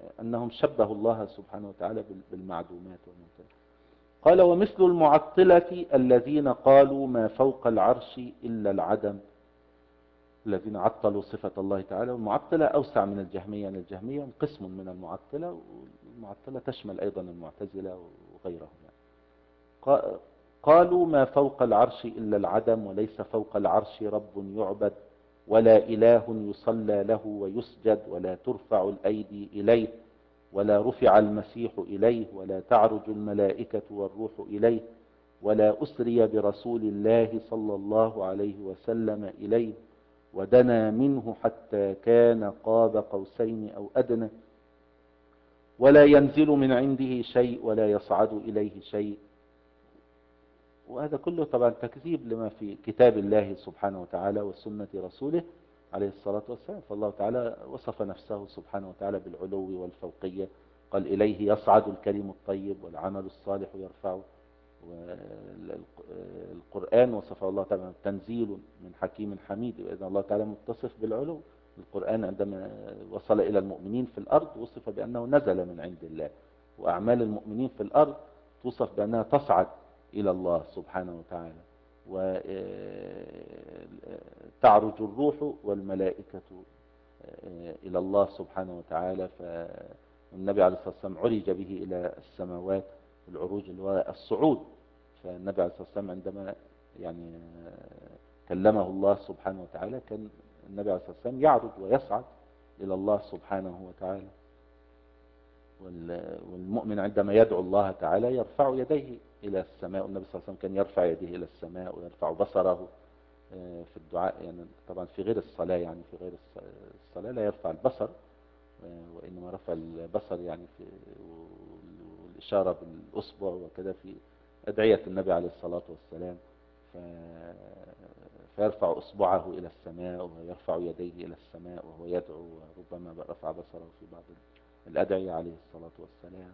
أنهم شبهوا الله سبحانه وتعالى بالمعدومات والممتلكات. قال ومثل المعطلة الذين قالوا ما فوق العرش إلا العدم، الذين عطلوا صفة الله تعالى. والمعطلة أوسع من الجهمية، يعني الجهمية قسم من المعطلة، والمعطلة تشمل أيضا المعتزلة وغيرهم يعني. قالوا ما فوق العرش إلا العدم، وليس فوق العرش رب يعبد، ولا إله يصلى له ويسجد، ولا ترفع الأيدي إليه، ولا رفع المسيح إليه، ولا تعرج الملائكة والروح إليه، ولا أسري برسول الله صلى الله عليه وسلم إليه، ودنا منه حتى كان قاب قوسين أو أدنى، ولا ينزل من عنده شيء ولا يصعد إليه شيء. وهذا كله طبعا تكذيب لما في كتاب الله سبحانه وتعالى وسنة رسوله عليه الصلاة والسلام. فالله تعالى وصف نفسه سبحانه وتعالى بالعلو والفوقية، قال إليه يصعد الكلم الطيب والعمل الصالح يرفعه. والقرآن وصف الله تعالى تنزيل من حكيم حميد، وإذا الله تعالى متصف بالعلو. القرآن عندما وصل إلى المؤمنين في الأرض وصف بأنه نزل من عند الله، وأعمال المؤمنين في الأرض توصف بأنها تصعد إلى الله سبحانه وتعالى. وتعرج الروح والملائكة إلى الله سبحانه وتعالى. فالنبي عليه الصلاة والسلام عرج به إلى السماوات، العروج اللي هو الصعود. فالنبي عليه الصلاة والسلام عندما يعني كلمه الله سبحانه وتعالى كان النبي عليه الصلاة والسلام يعرج ويصعد إلى الله سبحانه وتعالى. والمؤمن عندما يدعو الله تعالى يرفع يديه إلى السماء. والنبي صلى الله عليه وسلم كان يرفع يديه إلى السماء ويرفع بصره في الدعاء، يعني طبعا في غير الصلاة، يعني في غير الصلاة لا يرفع البصر، وإنما رفع البصر يعني في والإشارة بالأصبع وكذا في أدعية النبي عليه الصلاة والسلام. فيرفع أصبعه إلى السماء ويرفع يديه إلى السماء وهو يدعو، وربما رفع بصره في بعض الأدعية عليه الصلاة والسلام.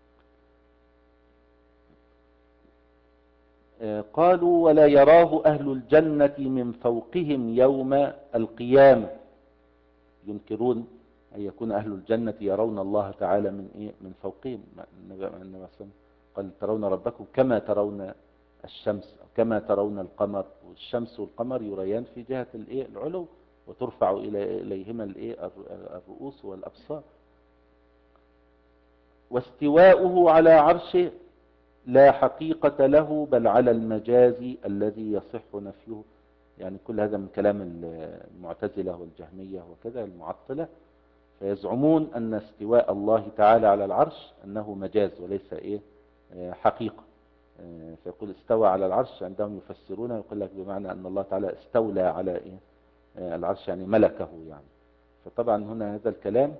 قالوا ولا يراه أهل الجنة من فوقهم يوم القيامة، ينكرون أن يكون أهل الجنة يرون الله تعالى من إيه؟ من فوقهم. النبي قال ترون ربكم كما ترون الشمس كما ترون القمر، والشمس والقمر يريان في جهة الإيه؟ العلو، وترفع إليهما الإيه؟ الرؤوس والأبصار. واستواؤه على عرشه لا حقيقة له بل على المجاز الذي يصح نفيه. يعني كل هذا من كلام المعتزلة والجهمية وكذا المعطلة. فيزعمون أن استواء الله تعالى على العرش أنه مجاز وليس إيه حقيقة. فيقول استوى على العرش، عندهم يفسرون يقول لك بمعنى أن الله تعالى استولى على إيه العرش، يعني ملكه يعني. فطبعا هنا هذا الكلام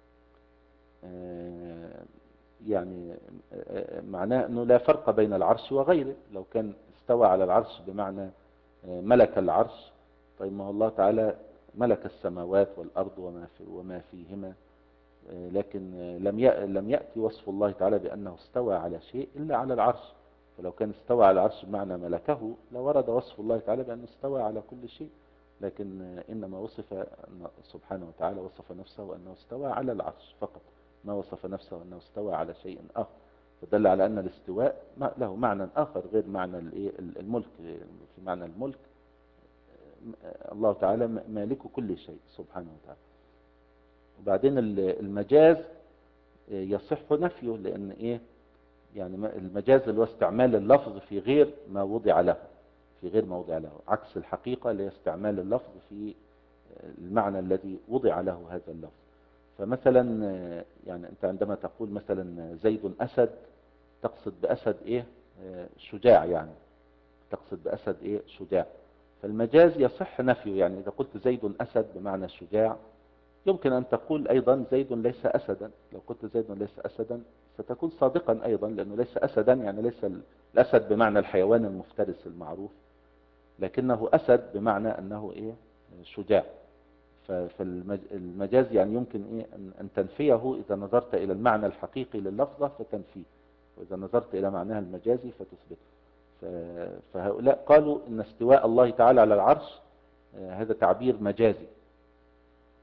يعني معناه أنه لا فرق بين العرش وغيره. لو كان استوى على العرش بمعنى ملك العرش، طيب ما هو الله تعالى ملك السماوات والأرض وما, في وما فيهما، لكن لم لم يأتي وصف الله تعالى بأنه استوى على شيء إلا على العرش. فلو كان استوى على العرش بمعنى ملكه لورد وصف الله تعالى بأنه استوى على كل شيء، لكن إنما وصف سبحانه وتعالى وصف نفسه أنه استوى على العرش فقط، ما وصف نفسه أنه استوى على شيء آخر. فدل على أن الاستواء له معنى آخر غير معنى الملك. في معنى الملك الله تعالى مالك كل شيء سبحانه وتعالى. وبعدين المجاز يصح نفيه، لأن إيه يعني المجاز اللي هو استعمال اللفظ في غير ما وضع له، في غير ما وضع له، عكس الحقيقة اللي هي استعمال اللفظ في المعنى الذي وضع له هذا اللفظ. فمثلا يعني أنت عندما تقول مثلا زيد أسد، تقصد بأسد إيه شجاع، يعني تقصد بأسد إيه شجاع. فالمجاز يصح نفيه، يعني إذا قلت زيد أسد بمعنى شجاع، يمكن أن تقول أيضا زيد ليس أسدا. لو قلت زيد ليس أسدا ستكون صادقا أيضا، لأنه ليس أسدا يعني ليس الأسد بمعنى الحيوان المفترس المعروف، لكنه أسد بمعنى أنه إيه شجاع. فالمجاز يعني يمكن إيه أن تنفيه إذا نظرت إلى المعنى الحقيقي لللفظة فتنفيه، وإذا نظرت إلى معناها المجازي فتثبت. فهؤلاء قالوا إن استواء الله تعالى على العرش هذا تعبير مجازي.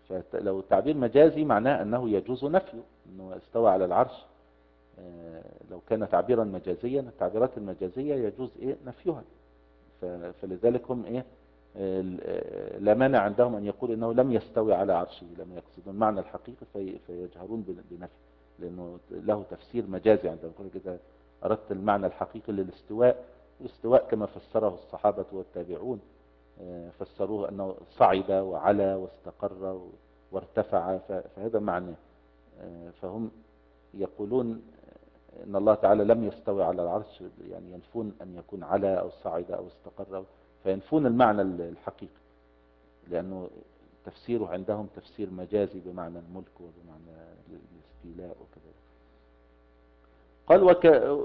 فلو تعبير مجازي معناه أنه يجوز نفيه، أنه استوى على العرش. لو كان تعبيرا مجازيا، التعبيرات المجازية يجوز إيه نفيها. فلذلك هم إيه لا مانع عندهم أن يقول إنه لم يستوي على عرشه، لم يقصدون المعنى الحقيقي في فيجهرون بنفي، لأنه له تفسير مجازي عندهم. يقول إذا أردت المعنى الحقيقي للاستواء، الاستواء كما فسره الصحابة والتابعون، فسروه أنه صعد وعلى واستقر وارتفع، فهذا معناه. فهم يقولون إن الله تعالى لم يستوي على العرش، يعني ينفون أن يكون على أو صعد أو استقر، فينفون المعنى الحقيقي، لأنه تفسيره عندهم تفسير مجازي بمعنى الملك وبمعنى الاستيلاء وكذا. قال وك...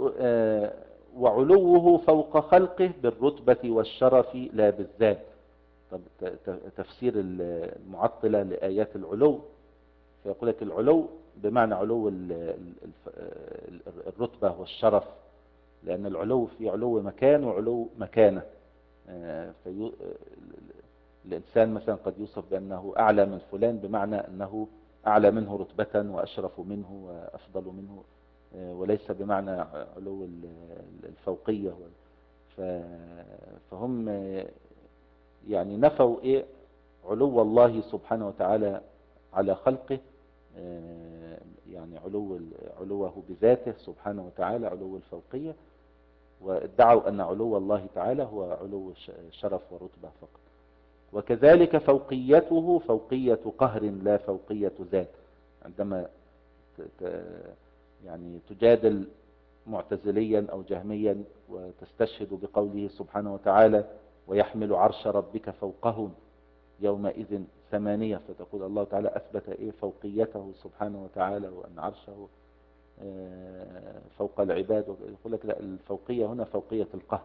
وعلوه فوق خلقه بالرتبة والشرف لا بالذات. طب تفسير المعطلة لآيات العلو، فيقول لك العلو بمعنى علو الرتبة والشرف، لأن العلو في علو مكان وعلو مكانة. في الإنسان مثلا قد يوصف بأنه أعلى من فلان، بمعنى أنه أعلى منه رتبة وأشرف منه وأفضل منه، وليس بمعنى علو الفوقية. فهم يعني نفوا إيه علو الله سبحانه وتعالى على خلقه، يعني علو علوه بذاته سبحانه وتعالى، علو الفوقية، وادعوا أن علو الله تعالى هو علو شرف ورتبة فقط. وكذلك فوقيته فوقية قهر لا فوقية ذات. عندما يعني تجادل معتزليا أو جهميا وتستشهد بقوله سبحانه وتعالى ويحمل عرش ربك فوقهم يومئذ ثمانية، فتقول الله تعالى أثبت إيه فوقيته سبحانه وتعالى وأن عرشه فوق العباد. يقول لك لا، الفوقية هنا فوقية القهر،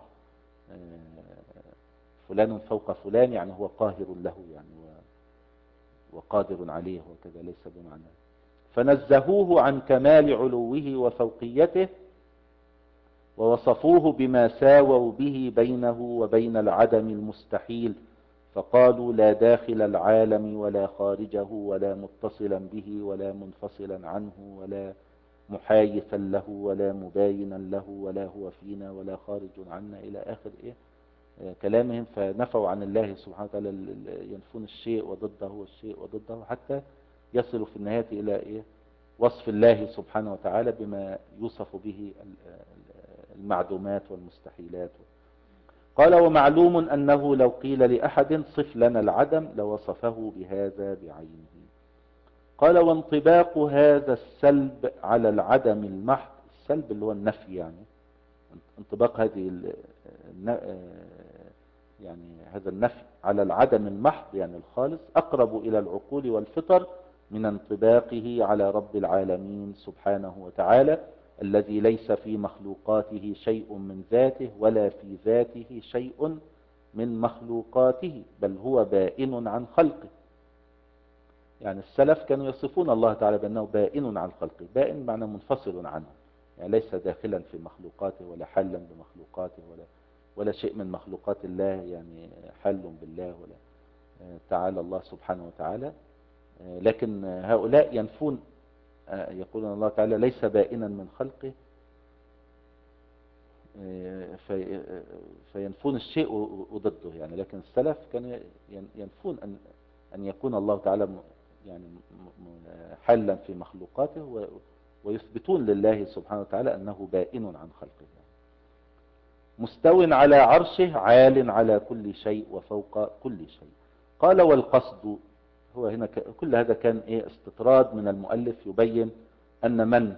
فلان فوق فلان يعني هو قاهر له يعني وقادر عليه وكذا، ليس بمعنى. فنزهوه عن كمال علوه وفوقيته ووصفوه بما ساووا به بينه وبين العدم المستحيل، فقالوا لا داخل العالم ولا خارجه ولا متصلا به ولا منفصلا عنه ولا محايثا له ولا مباينا له ولا هو فينا ولا خارج عنا، إلى آخر إيه كلامهم. فنفوا عن الله سبحانه وتعالى، ينفون الشيء وضده والشيء وضده، حتى يصلوا في النهاية إلى إيه وصف الله سبحانه وتعالى بما يوصف به المعدومات والمستحيلات. قال ومعلوم أنه لو قيل لأحد صف لنا العدم لوصفه بهذا بعينه. قال وانطباق هذا السلب على العدم المحض، السلب اللي هو النفي، يعني انطباق هذه يعني هذا النفي على العدم المحض يعني الخالص أقرب إلى العقول والفطر من انطباقه على رب العالمين سبحانه وتعالى، الذي ليس في مخلوقاته شيء من ذاته ولا في ذاته شيء من مخلوقاته، بل هو بائن عن خلقه. يعني السلف كانوا يصفون الله تعالى بأنه بائن عن خلقه، بائن معنى منفصل عنه، يعني ليس داخلا في مخلوقاته ولا حلا بمخلوقاته ولا ولا شيء من مخلوقات الله يعني حل بالله، ولا تعالى الله سبحانه وتعالى. لكن هؤلاء ينفون، يقولون الله تعالى ليس بائنا من خلقه، فينفون الشيء وضده يعني. لكن السلف كانوا ينفون أن أن يكون الله تعالى يعني حلا في مخلوقاته، ويثبتون لله سبحانه وتعالى أنه بائن عن خلقه، مستو على عرشه عال على كل شيء وفوق كل شيء. قال والقصد، هو هنا كل هذا كان إيه استطراد من المؤلف يبين أن من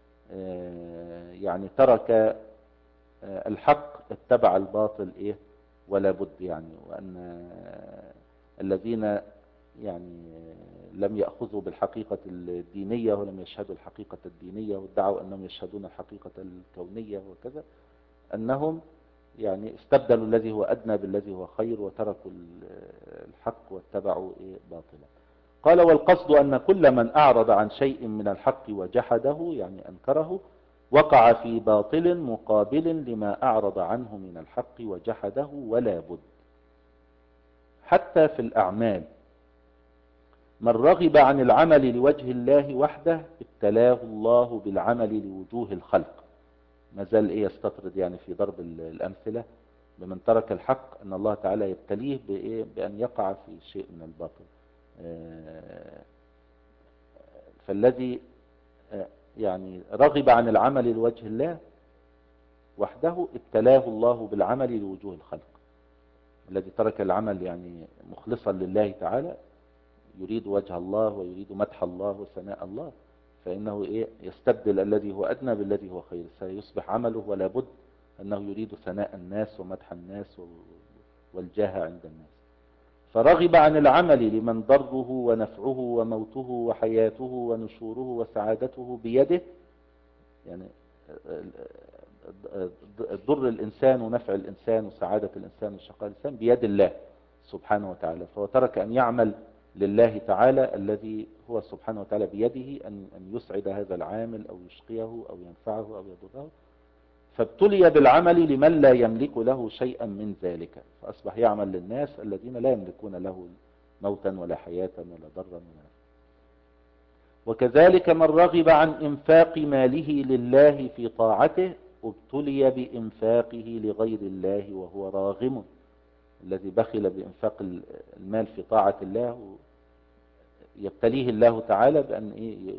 يعني ترك الحق اتبع الباطل إيه ولا بد يعني، وأن الذين يعني لم يأخذوا بالحقيقة الدينية ولم يشهدوا الحقيقة الدينية وادعوا أنهم يشهدون الحقيقة الكونية وكذا، أنهم يعني استبدلوا الذي هو أدنى بالذي هو خير وتركوا الحق واتبعوا إيه باطلا. قال والقصد أن كل من أعرض عن شيء من الحق وجحده يعني أنكره وقع في باطل مقابل لما أعرض عنه من الحق وجحده ولا بد. حتى في الأعمال من رغب عن العمل لوجه الله وحده ابتلاه الله بالعمل لوجوه الخلق. ما زال ايه يستطرد يعني في ضرب الامثله بمن ترك الحق ان الله تعالى يبتليه بايه بان يقع في شيء من الباطل. فالذي يعني رغب عن العمل لوجه الله وحده ابتلاه الله بالعمل لوجوه الخلق. الذي ترك العمل يعني مخلصا لله تعالى يريد وجه الله ويريد مدح الله وثناء الله، فإنه إيه يستبدل الذي هو أدنى بالذي هو خير، سيصبح عمله ولا بد أنه يريد ثناء الناس ومدح الناس والجاه عند الناس. فرغب عن العمل لمن ضره ونفعه وموته وحياته ونشوره وسعادته بيده، يعني ضر الإنسان ونفع الإنسان وسعادة الإنسان وشقاء الإنسان بيد الله سبحانه وتعالى. فهو ترك أن يعمل لله تعالى الذي هو سبحانه وتعالى بيده أن يسعد هذا العامل أو يشقيه أو ينفعه أو يضره، فابتلي بالعمل لمن لا يملك له شيئا من ذلك، فأصبح يعمل للناس الذين لا يملكون له موتا ولا حياة ولا ضرا ولا نفعا. وكذلك من رغب عن إنفاق ماله لله في طاعته ابتلي بإنفاقه لغير الله وهو راغم. الذي بخل بإنفاق المال في طاعة الله يبتليه الله تعالى بأن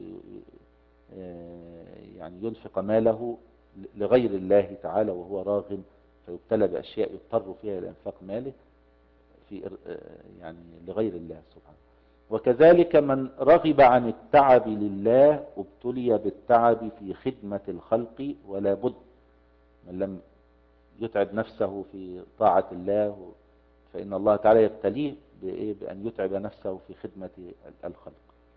يعني ينفق ماله لغير الله تعالى وهو راغم، فيبتلى بأشياء يضطر فيها إلى إنفاق ماله في يعني لغير الله سبحانه. وكذلك من رغب عن التعب لله ابتلي بالتعب في خدمة الخلق ولا بد. من لم يتعب نفسه في طاعة الله فإن الله تعالى يبتليه بأن يتعب نفسه في خدمة الخلق.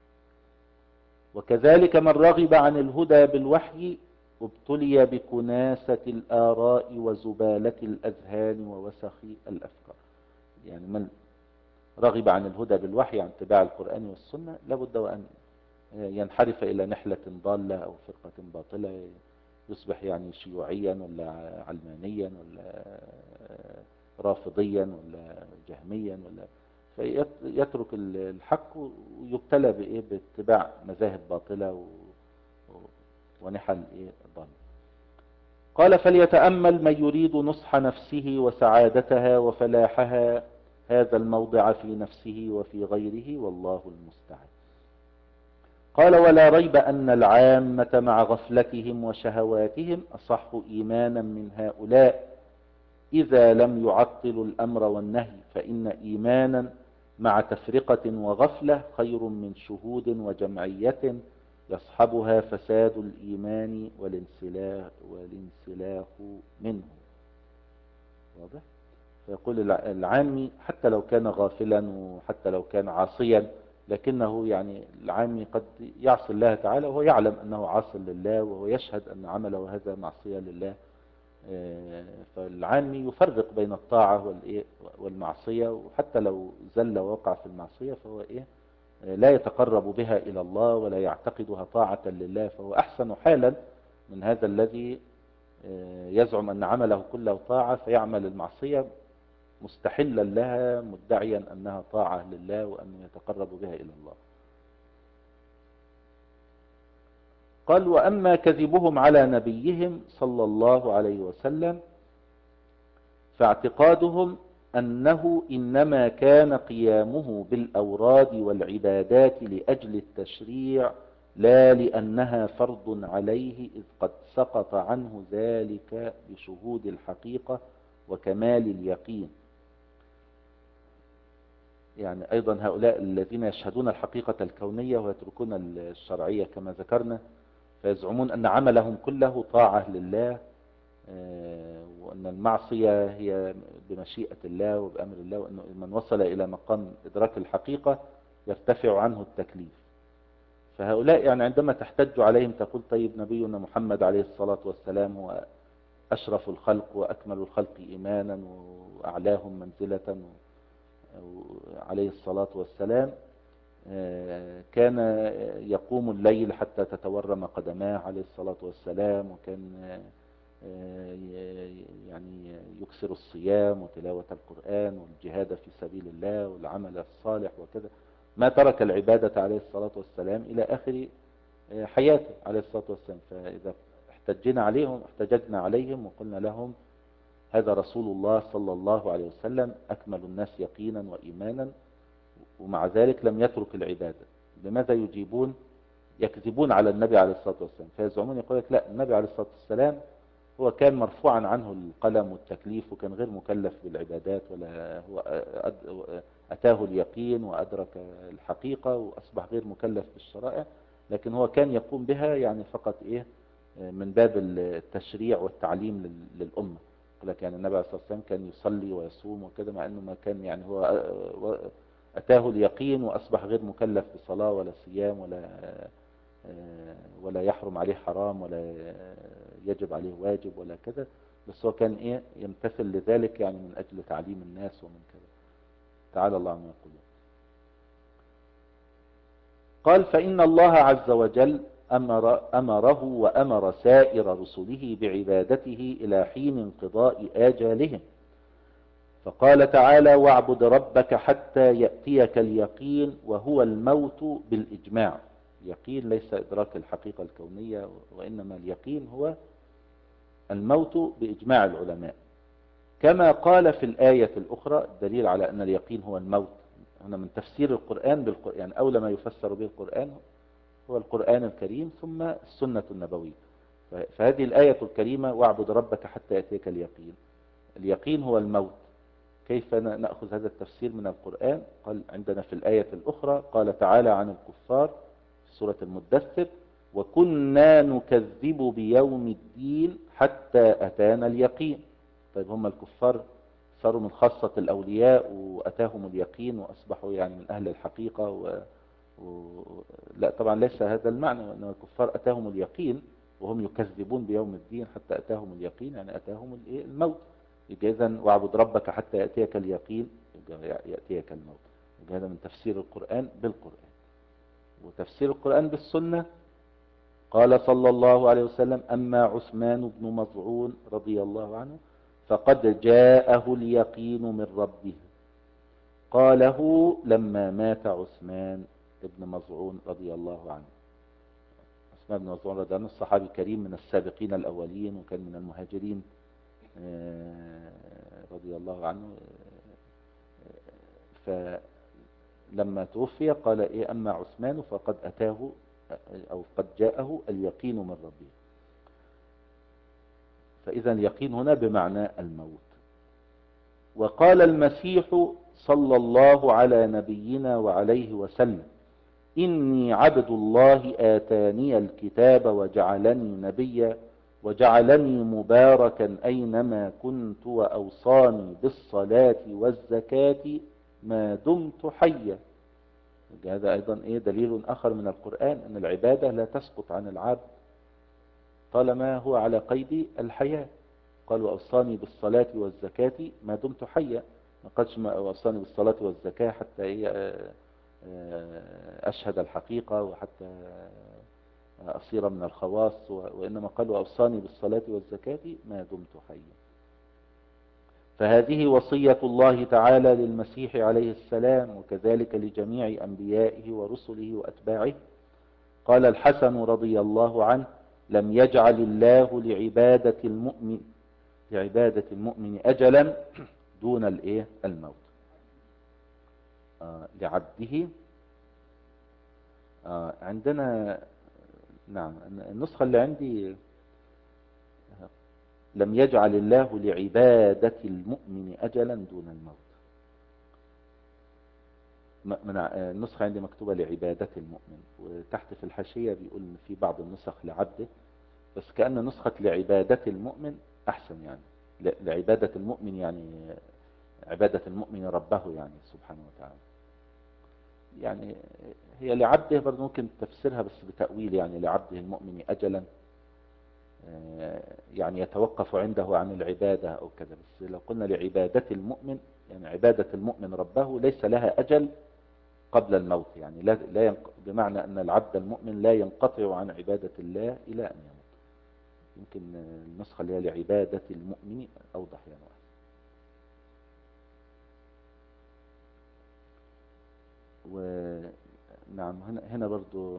وكذلك من رغب عن الهدى بالوحي ابتلي بكناسة الآراء وزبالة الأذهان ووسخ الأفكار. يعني من رغب عن الهدى بالوحي عن اتباع القرآن والسنة لابد وأن ينحرف إلى نحلة ضالة أو فرقة باطلة، يصبح يعني شيوعيا ولا علمانيا ولا رافضيا ولا جهميا ولا، فيترك الحق ويبتلى بإيه باتباع مذاهب باطلة ونحل إيه ضالة. قال فليتأمل من يريد نصح نفسه وسعادتها وفلاحها هذا الموضع في نفسه وفي غيره والله المستعان. قال ولا ريب أن العامة مع غفلتهم وشهواتهم أصح إيمانا من هؤلاء إذا لم يعطلوا الأمر والنهي، فإن إيمانا مع تفرقة وغفلة خير من شهود وجمعية يصحبها فساد الإيمان والانسلاخ, والانسلاخ منه. واضح؟ فيقول العامي حتى لو كان غافلا وحتى لو كان عاصيا، لكنه يعني العامي قد يعصي الله تعالى وهو يعلم أنه عاصي لله وهو يشهد أن عمله هذا معصية لله. فالعامي يفرق بين الطاعة والمعصية، وحتى لو زل ووقع في المعصية فهو إيه لا يتقرب بها إلى الله ولا يعتقدها طاعة لله، فهو أحسن حالا من هذا الذي يزعم أن عمله كله طاعة فيعمل المعصية مستحلا لها مدعيا أنها طاعة لله وأنه يتقرب بها إلى الله. قال وأما كذبهم على نبيهم صلى الله عليه وسلم فاعتقادهم أنه إنما كان قيامه بالأوراد والعبادات لأجل التشريع لا لأنها فرض عليه، إذ قد سقط عنه ذلك بشهود الحقيقة وكمال اليقين. يعني أيضا هؤلاء الذين يشهدون الحقيقة الكونية ويتركون الشرعية كما ذكرنا، فيزعمون أن عملهم كله طاعة لله، وأن المعصية هي بمشيئة الله وبأمر الله، وأن من وصل إلى مقام إدراك الحقيقة يرتفع عنه التكليف. فهؤلاء يعني عندما تحتج عليهم تقول طيب نبينا محمد عليه الصلاة والسلام هو أشرف الخلق وأكمل الخلق إيمانا وأعلاهم منزلة عليه الصلاة والسلام، كان يقوم الليل حتى تتورم قدماه عليه الصلاة والسلام، وكان يعني يكسر الصيام وتلاوة القرآن والجهاد في سبيل الله والعمل الصالح وكذا. ما ترك العبادة عليه الصلاة والسلام إلى آخر حياته عليه الصلاة والسلام. فإذا احتجنا عليهم احتججنا عليهم وقلنا لهم هذا رسول الله صلى الله عليه وسلم أكمل الناس يقينا وإيمانا، ومع ذلك لم يترك العبادة، لماذا يجيبون يكذبون على النبي عليه الصلاة والسلام؟ فيزعمون يقول لك لا، النبي عليه الصلاة والسلام هو كان مرفوعا عنه القلم والتكليف، وكان غير مكلف بالعبادات، ولا هو أتاه اليقين وأدرك الحقيقة وأصبح غير مكلف بالشرائع، لكن هو كان يقوم بها يعني فقط إيه من باب التشريع والتعليم للأمة. يقول لك يعني النبي عليه الصلاة والسلام كان يصلي ويصوم وكذا، مع أنه ما كان يعني هو أتاه اليقين وأصبح غير مكلف بصلاة ولا صيام ولا ولا يحرم عليه حرام ولا يجب عليه واجب ولا كذا، بس هو كان ايه يمتثل لذلك يعني من اجل تعليم الناس ومن كذا. تعالى الله عما يقولون. قال فإن الله عز وجل أمر أمره وأمر سائر رسله بعبادته إلى حين انقضاء آجالهم، فقال تعالى واعبد ربك حتى يأتيك اليقين وهو الموت بالإجماع. اليقين ليس إدراك الحقيقة الكونية، وإنما اليقين هو الموت بإجماع العلماء، كما قال في الآية الأخرى. الدليل على أن اليقين هو الموت هنا من تفسير القرآن بالقرآن، يعني أول ما يفسر به القرآن هو القرآن الكريم ثم السنة النبوية. فهذه الآية الكريمة واعبد ربك حتى يأتيك اليقين، اليقين هو الموت. كيف نأخذ هذا التفسير من القرآن؟ قال عندنا في الآية الأخرى قال تعالى عن الكفار في سورة المدثر وكنا نكذب بيوم الدين حتى أتانا اليقين. طيب هم الكفار صاروا من خاصة الأولياء وأتاهم اليقين وأصبحوا يعني من أهل الحقيقة و... و... لا طبعا ليس هذا المعنى، أن الكفار أتاهم اليقين وهم يكذبون بيوم الدين حتى أتاهم اليقين، يعني أتاهم الموت. يبقى إذن واعبد ربك حتى يأتيك اليقين، يبقى يأتيك الموت. يبقى هذا من تفسير القرآن بالقرآن. وتفسير القرآن بالسنة قال صلى الله عليه وسلم أما عثمان بن مظعون رضي الله عنه فقد جاءه اليقين من ربه، قاله لما مات عثمان بن مظعون رضي الله عنه. عثمان بن مظعون رضي الله عنه الصحابي الكريم من السابقين الأولين، وكان من المهاجرين رضي الله عنه. فلما توفي قال إيه أما عثمان فقد أتاه أو قد جاءه اليقين من ربه. فإذا اليقين هنا بمعنى الموت. وقال المسيح صلى الله على نبينا وعليه وسلم إني عبد الله آتاني الكتاب وجعلني نبيا وجعلني مباركا أينما كنت وأوصاني بالصلاة والزكاة ما دمت حيا. هذا أيضا إيه دليل آخر من القرآن أن العبادة لا تسقط عن العبد طالما هو على قيد الحياة. قال وأوصاني بالصلاة والزكاة ما دمت حيا، ما قالش ما أوصاني بالصلاة والزكاة حتى إيه أشهد الحقيقة وحتى أصير من الخواص، وإنما قال وأوصاني بالصلاة والزكاة ما دمت حيا. فهذه وصية الله تعالى للمسيح عليه السلام، وكذلك لجميع أنبيائه ورسله وأتباعه. قال الحسن رضي الله عنه لم يجعل الله لعبادة المؤمن لعبادة المؤمن أجلا دون الإيه الموت. آه لعبده آه عندنا نعم النسخة اللي عندي لم يجعل الله لعبادة المؤمن أجلا دون الموت. من النسخة عندي مكتوبة لعبادة المؤمن، وتحت في الحاشية بيقول إن في بعض النسخ لعبده، بس كأن نسخة لعبادة المؤمن أحسن، يعني لعبادة المؤمن يعني عبادة المؤمن ربه يعني سبحانه وتعالى. يعني هي لعبده برضه ممكن تفسيرها بس بتأويل، يعني لعبده المؤمن أجلا يعني يتوقف عنده عن العبادة أو كذا. بس لو قلنا لعبادة المؤمن يعني عبادة المؤمن ربه ليس لها أجل قبل الموت، يعني لا لا ينق... بمعنى أن العبد المؤمن لا ينقطع عن عبادة الله إلى أن يموت. يمكن النسخة اللي هي لعبادة المؤمن أوضح يعني. ونعم هنا هنا برضو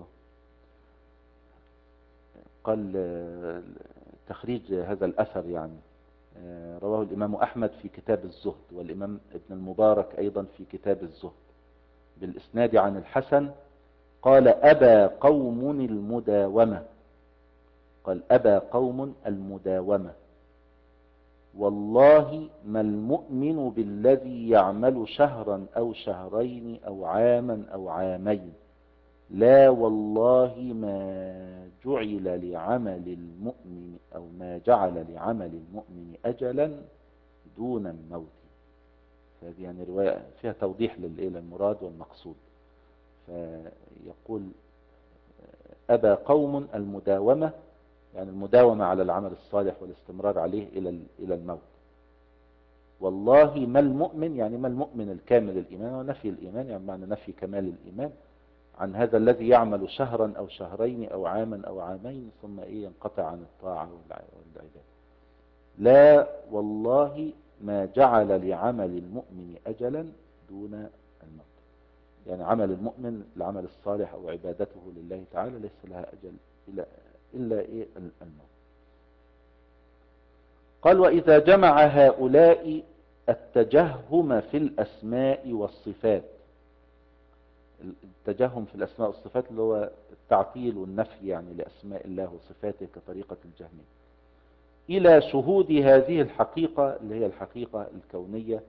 قال تخريج هذا الأثر يعني رواه الإمام أحمد في كتاب الزهد، والإمام ابن المبارك أيضا في كتاب الزهد بالإسناد عن الحسن قال أبى قوم المداومة، قال أبى قوم المداومة والله ما المؤمن بالذي يعمل شهرا أو شهرين أو عاما أو عامين، لا والله ما جعل لعمل المؤمن أو ما جعل لعمل المؤمن أجلا دون الموت. هذه يعني رواية فيها توضيح للمراد والمقصود. فيقول أبى قوم المداومة، يعني المداومة على العمل الصالح والاستمرار عليه إلى إلى الموت. والله ما المؤمن، يعني ما المؤمن الكامل الإيمان، ونفي الإيمان يعني معنى نفي كمال الإيمان عن هذا الذي يعمل شهرا أو شهرين أو عاما أو عامين ثم إيه ينقطع عن الطاعة والعبادة. لا والله ما جعل لعمل المؤمن أجلا دون الموت، يعني عمل المؤمن العمل الصالح أو عبادته لله تعالى ليس لها أجل إلا, إلا إيه الموت. قال وإذا جمع هؤلاء التجهم في الأسماء والصفات، التجهم في الأسماء والصفات اللي هو التعطيل والنفي يعني لأسماء الله وصفاته كطريقة الجهمية، إلى شهود هذه الحقيقة اللي هي الحقيقة الكونية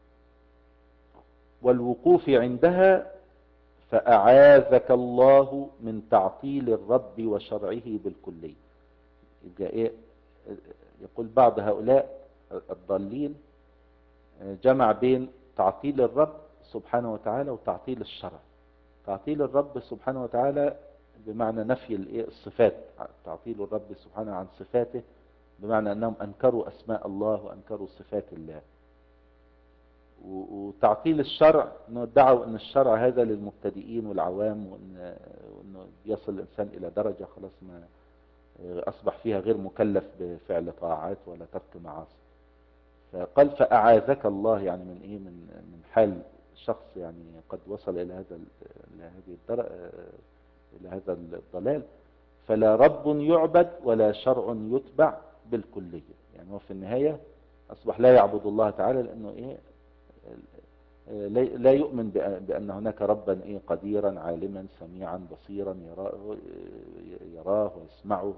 والوقوف عندها، فأعاذك الله من تعطيل الرب وشرعه بالكلية. يبقى إيه؟ يقول بعض هؤلاء الضالين جمع بين تعطيل الرب سبحانه وتعالى وتعطيل الشرع. تعطيل الرب سبحانه وتعالى بمعنى نفي الصفات، تعطيل الرب سبحانه عن صفاته بمعنى أنهم أنكروا أسماء الله وأنكروا صفات الله. وتعطيل الشرع أنه ادعوا أن الشرع هذا للمبتدئين والعوام، وأنه يصل الإنسان إلى درجة خلاص ما أصبح فيها غير مكلف بفعل طاعات ولا ترك معاصي. فقال فأعاذك الله يعني من إيه من من حال شخص يعني قد وصل إلى هذا إلى هذه الدرجة إلى هذا الضلال، فلا رب يعبد ولا شرع يتبع بالكلية. يعني هو في النهاية أصبح لا يعبد الله تعالى لأنه إيه لا يؤمن بأن هناك ربا إيه قديرا عالما سميعا بصيرا يراه, يراه ويسمعه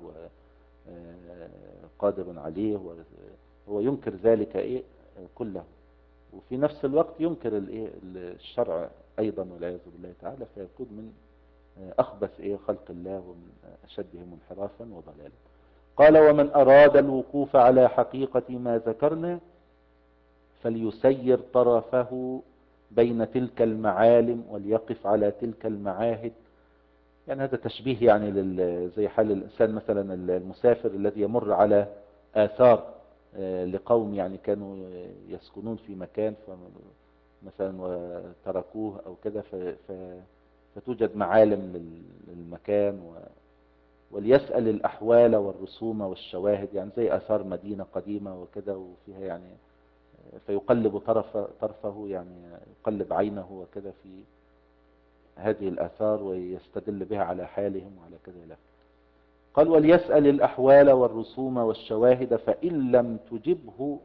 وقادر عليه، هو ينكر ذلك إيه كله، وفي نفس الوقت ينكر الإيه الشرع أيضا والعياذ بالله تعالى، فيكون من أخبث إيه خلق الله ومن أشدهم انحرافا وضلالا. قال ومن أراد الوقوف على حقيقة ما ذكرنا فليسير طرفه بين تلك المعالم وليقف على تلك المعاهد. يعني هذا تشبيه يعني زي حال الإنسان مثلا المسافر الذي يمر على آثار لقوم يعني كانوا يسكنون في مكان مثلا وتركوه أو كده، فتوجد معالم للمكان، وليسأل الأحوال والرسوم والشواهد، يعني زي آثار مدينة قديمة وكده وفيها يعني فيقلب طرف طرفه يعني يقلب عينه وكذا في هذه الآثار ويستدل بها على حالهم وعلى كذا لا. قال وليسأل الأحوال والرسوم والشواهد فإن لم تجبه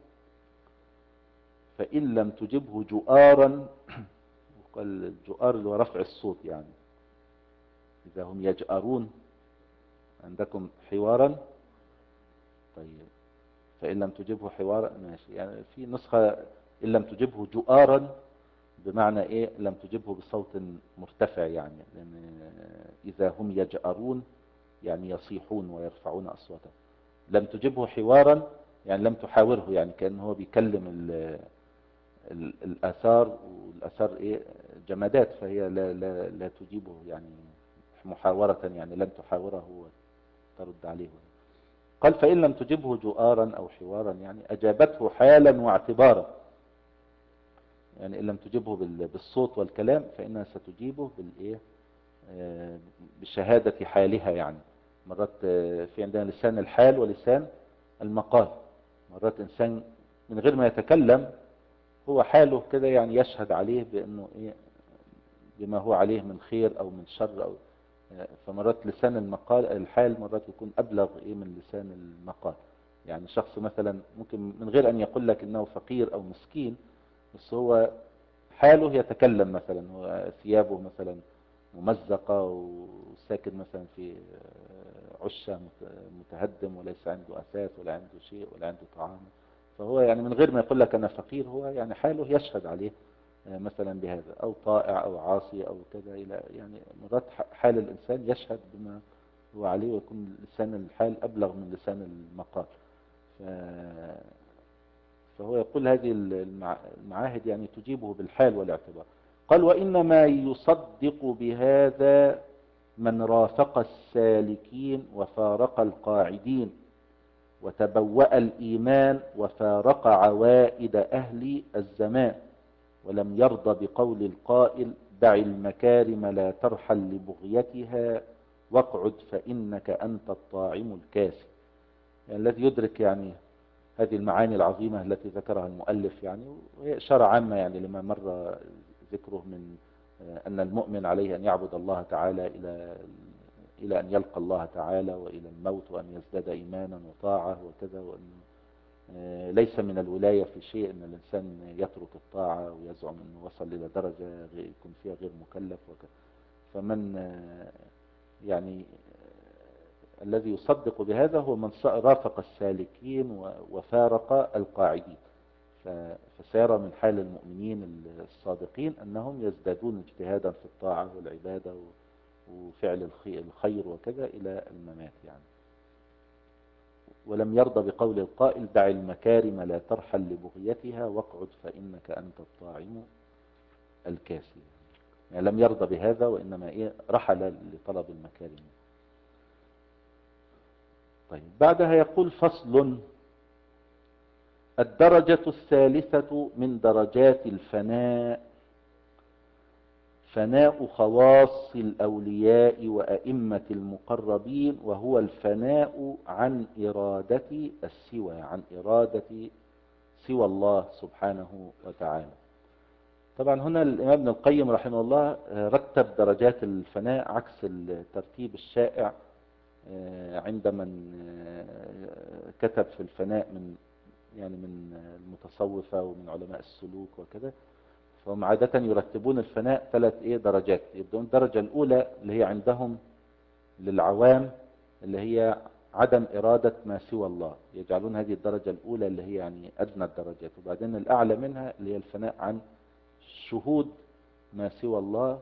فإن لم تجبه جؤارا، وقال الجؤار اللي هو رفع الصوت، يعني إذا هم يجأرون عندكم حوارا، طيب فإن لم تجبه حوارا ماشي، يعني في نسخة إن لم تجبه جؤارا بمعنى إيه لم تجبه بصوت مرتفع، يعني لأن إذا هم يجأرون يعني يصيحون ويرفعون أصواتهم. لم تجبه حوارا يعني لم تحاوره، يعني كأنه هو بيكلم ال ال الآثار، والآثار إيه جمادات فهي لا, لا, لا تجيبه يعني محاورة، يعني لم تحاوره وترد عليه. قال فإن لم تجبه جؤارا أو حوارا يعني أجابته حالا واعتبارا، يعني إن لم تجبه بالصوت والكلام فإنها ستجيبه بالإيه بشهادة حالها. يعني مرات في عندنا لسان الحال ولسان المقال، مرات إنسان من غير ما يتكلم هو حاله كده يعني يشهد عليه بأنه إيه بما هو عليه من خير أو من شر، أو فمرات لسان المقال الحال مرات يكون أبلغ إيه من لسان المقال. يعني شخص مثلا ممكن من غير أن يقول لك إنه فقير أو مسكين، بس هو حاله يتكلم، مثلا هو ثيابه مثلا ممزقة وساكن مثلا في عشة متهدم وليس عنده أساس ولا عنده شيء ولا عنده طعام، فهو يعني من غير ما يقول لك أنا فقير، هو يعني حاله يشهد عليه مثلا بهذا، أو طائع أو عاصي أو كذا، إلى يعني مرات حال الإنسان يشهد بما هو عليه، ويكون لسان الحال أبلغ من لسان المقال. فهو يقول هذه المعاهد يعني تجيبه بالحال والاعتبار. قال وإنما يصدق بهذا من رافق السالكين وفارق القاعدين، وتبوأ الإيمان وفارق عوائد أهل الزمان، ولم يرضى بقول القائل دع المكارم لا ترحل لبغيتها واقعد فإنك أنت الطاعم الكاسي. يعني الذي يدرك يعني هذه المعاني العظيمة التي ذكرها المؤلف، يعني وهي إشارة عامة يعني لما مر ذكره من أن المؤمن عليه أن يعبد الله تعالى إلى إلى أن يلقى الله تعالى وإلى الموت، وأن يزداد إيمانا وطاعة وكذا، وأن ليس من الولاية في شيء أن الإنسان يترك الطاعة ويزعم أنه وصل إلى درجة يكون فيها غير مكلف وكذا. فمن يعني الذي يصدق بهذا هو من رافق السالكين وفارق القاعدين، فسيرى من حال المؤمنين الصادقين أنهم يزدادون اجتهادا في الطاعة والعبادة وفعل الخير وكذا إلى الممات يعني. ولم يرضى بقول القائل دع المكارم لا ترحل لبغيتها واقعد فإنك أنت الطاعم الكاسي، يعني لم يرضى بهذا، وإنما إيه رحل لطلب المكارم. طيب بعدها يقول فصل: الدرجة الثالثة من درجات الفناء فناء خواص الأولياء وأئمة المقربين، وهو الفناء عن إرادة السوى، عن إرادة سوى الله سبحانه وتعالى. طبعا هنا الإمام ابن القيم رحمه الله رتب درجات الفناء عكس الترتيب الشائع عند من كتب في الفناء من يعني من المتصوفة ومن علماء السلوك وكذا. فهم عادة يرتبون الفناء ثلاث ايه درجات. يبدون الدرجة الأولى اللي هي عندهم للعوام اللي هي عدم إرادة ما سوى الله، يجعلون هذه الدرجة الأولى اللي هي يعني أدنى الدرجات. وبعدين الأعلى منها اللي هي الفناء عن شهود ما سوى الله،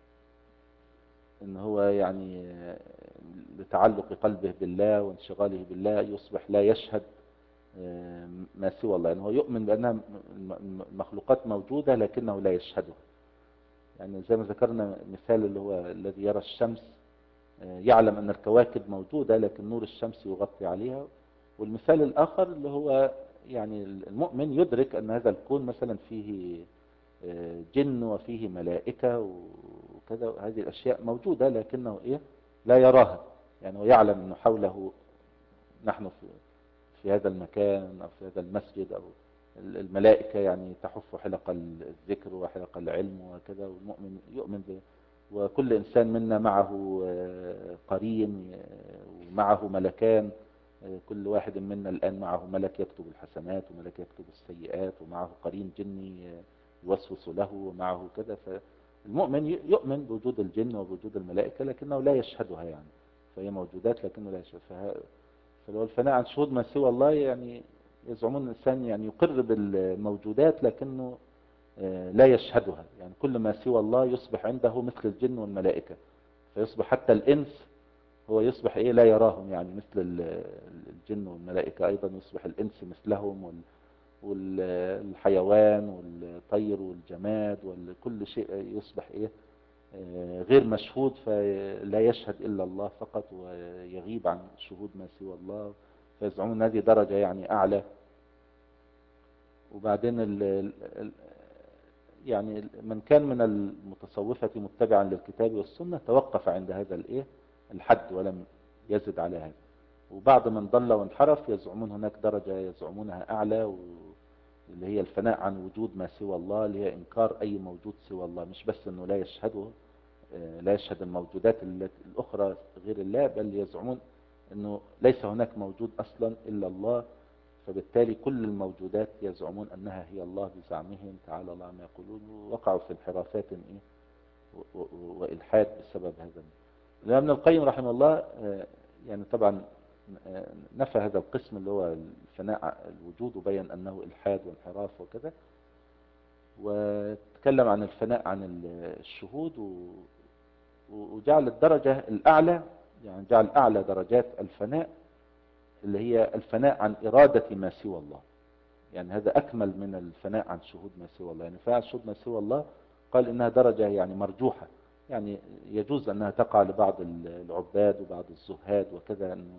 إن هو يعني لتعلق قلبه بالله وانشغاله بالله يصبح لا يشهد ما سوى الله، يعني هو يؤمن بأنها المخلوقات موجودة لكنه لا يشهدها. يعني زي ما ذكرنا مثال اللي هو الذي يرى الشمس يعلم أن الكواكب موجودة لكن نور الشمس يغطي عليها. والمثال الآخر اللي هو يعني المؤمن يدرك أن هذا الكون مثلا فيه جن وفيه ملائكة وكذا، هذه الأشياء موجودة لكنه إيه لا يراها. يعني هو يعلم أنه حوله نحن في في هذا المكان أو في هذا المسجد أو الملائكة يعني تحف حلق الذكر وحلق العلم وكذا، والمؤمن يؤمن به. وكل إنسان منا معه قرين ومعه ملكان، كل واحد منا الآن معه ملك يكتب الحسنات وملك يكتب السيئات، ومعه قرين جني يوسوس له ومعه كذا. فالمؤمن يؤمن بوجود الجن وبوجود الملائكة لكنه لا يشهدها، يعني فهي موجودات لكنه لا يشهدها. فلو الفناء عن شهود ما سوى الله يعني يزعمون الإنسان يعني يقر بالموجودات لكنه لا يشهدها. يعني كل ما سوى الله يصبح عنده مثل الجن والملائكة، فيصبح حتى الإنس هو يصبح إيه لا يراهم، يعني مثل الجن والملائكة أيضا يصبح الإنس مثلهم، والحيوان والطير والجماد وكل شيء يصبح إيه غير مشهود، فلا يشهد إلا الله فقط ويغيب عن شهود ما سوى الله. فيزعمون هذه درجة يعني أعلى. وبعدين ال ال يعني من كان من المتصوفة متبعا للكتاب والسنة توقف عند هذا الايه الحد ولم يزد على هذا. وبعض من ضل وانحرف يزعمون هناك درجة يزعمونها أعلى اللي هي الفناء عن وجود ما سوى الله، اللي هي إنكار أي موجود سوى الله، مش بس أنه لا يشهده، لا يشهد الموجودات الأخرى غير الله، بل يزعمون أنه ليس هناك موجود أصلا إلا الله، فبالتالي كل الموجودات يزعمون أنها هي الله بزعمهم، تعالى الله ما يقولون، وقعوا في انحرافات إيه وإلحاد بسبب هذا. الإمام ابن القيم رحمه الله يعني طبعا نفى هذا القسم اللي هو الفناء الوجود، وبين أنه إلحاد وانحراف وكذا، وتكلم عن الفناء عن الشهود، وجعل الدرجة الأعلى، يعني جعل أعلى درجات الفناء اللي هي الفناء عن إرادة ما سوى الله. يعني هذا أكمل من الفناء عن شهود ما سوى الله. يعني فعل شهود ما سوى الله قال إنها درجة يعني مرجوحة، يعني يجوز أنها تقع لبعض العباد وبعض الزهاد وكذا، أنه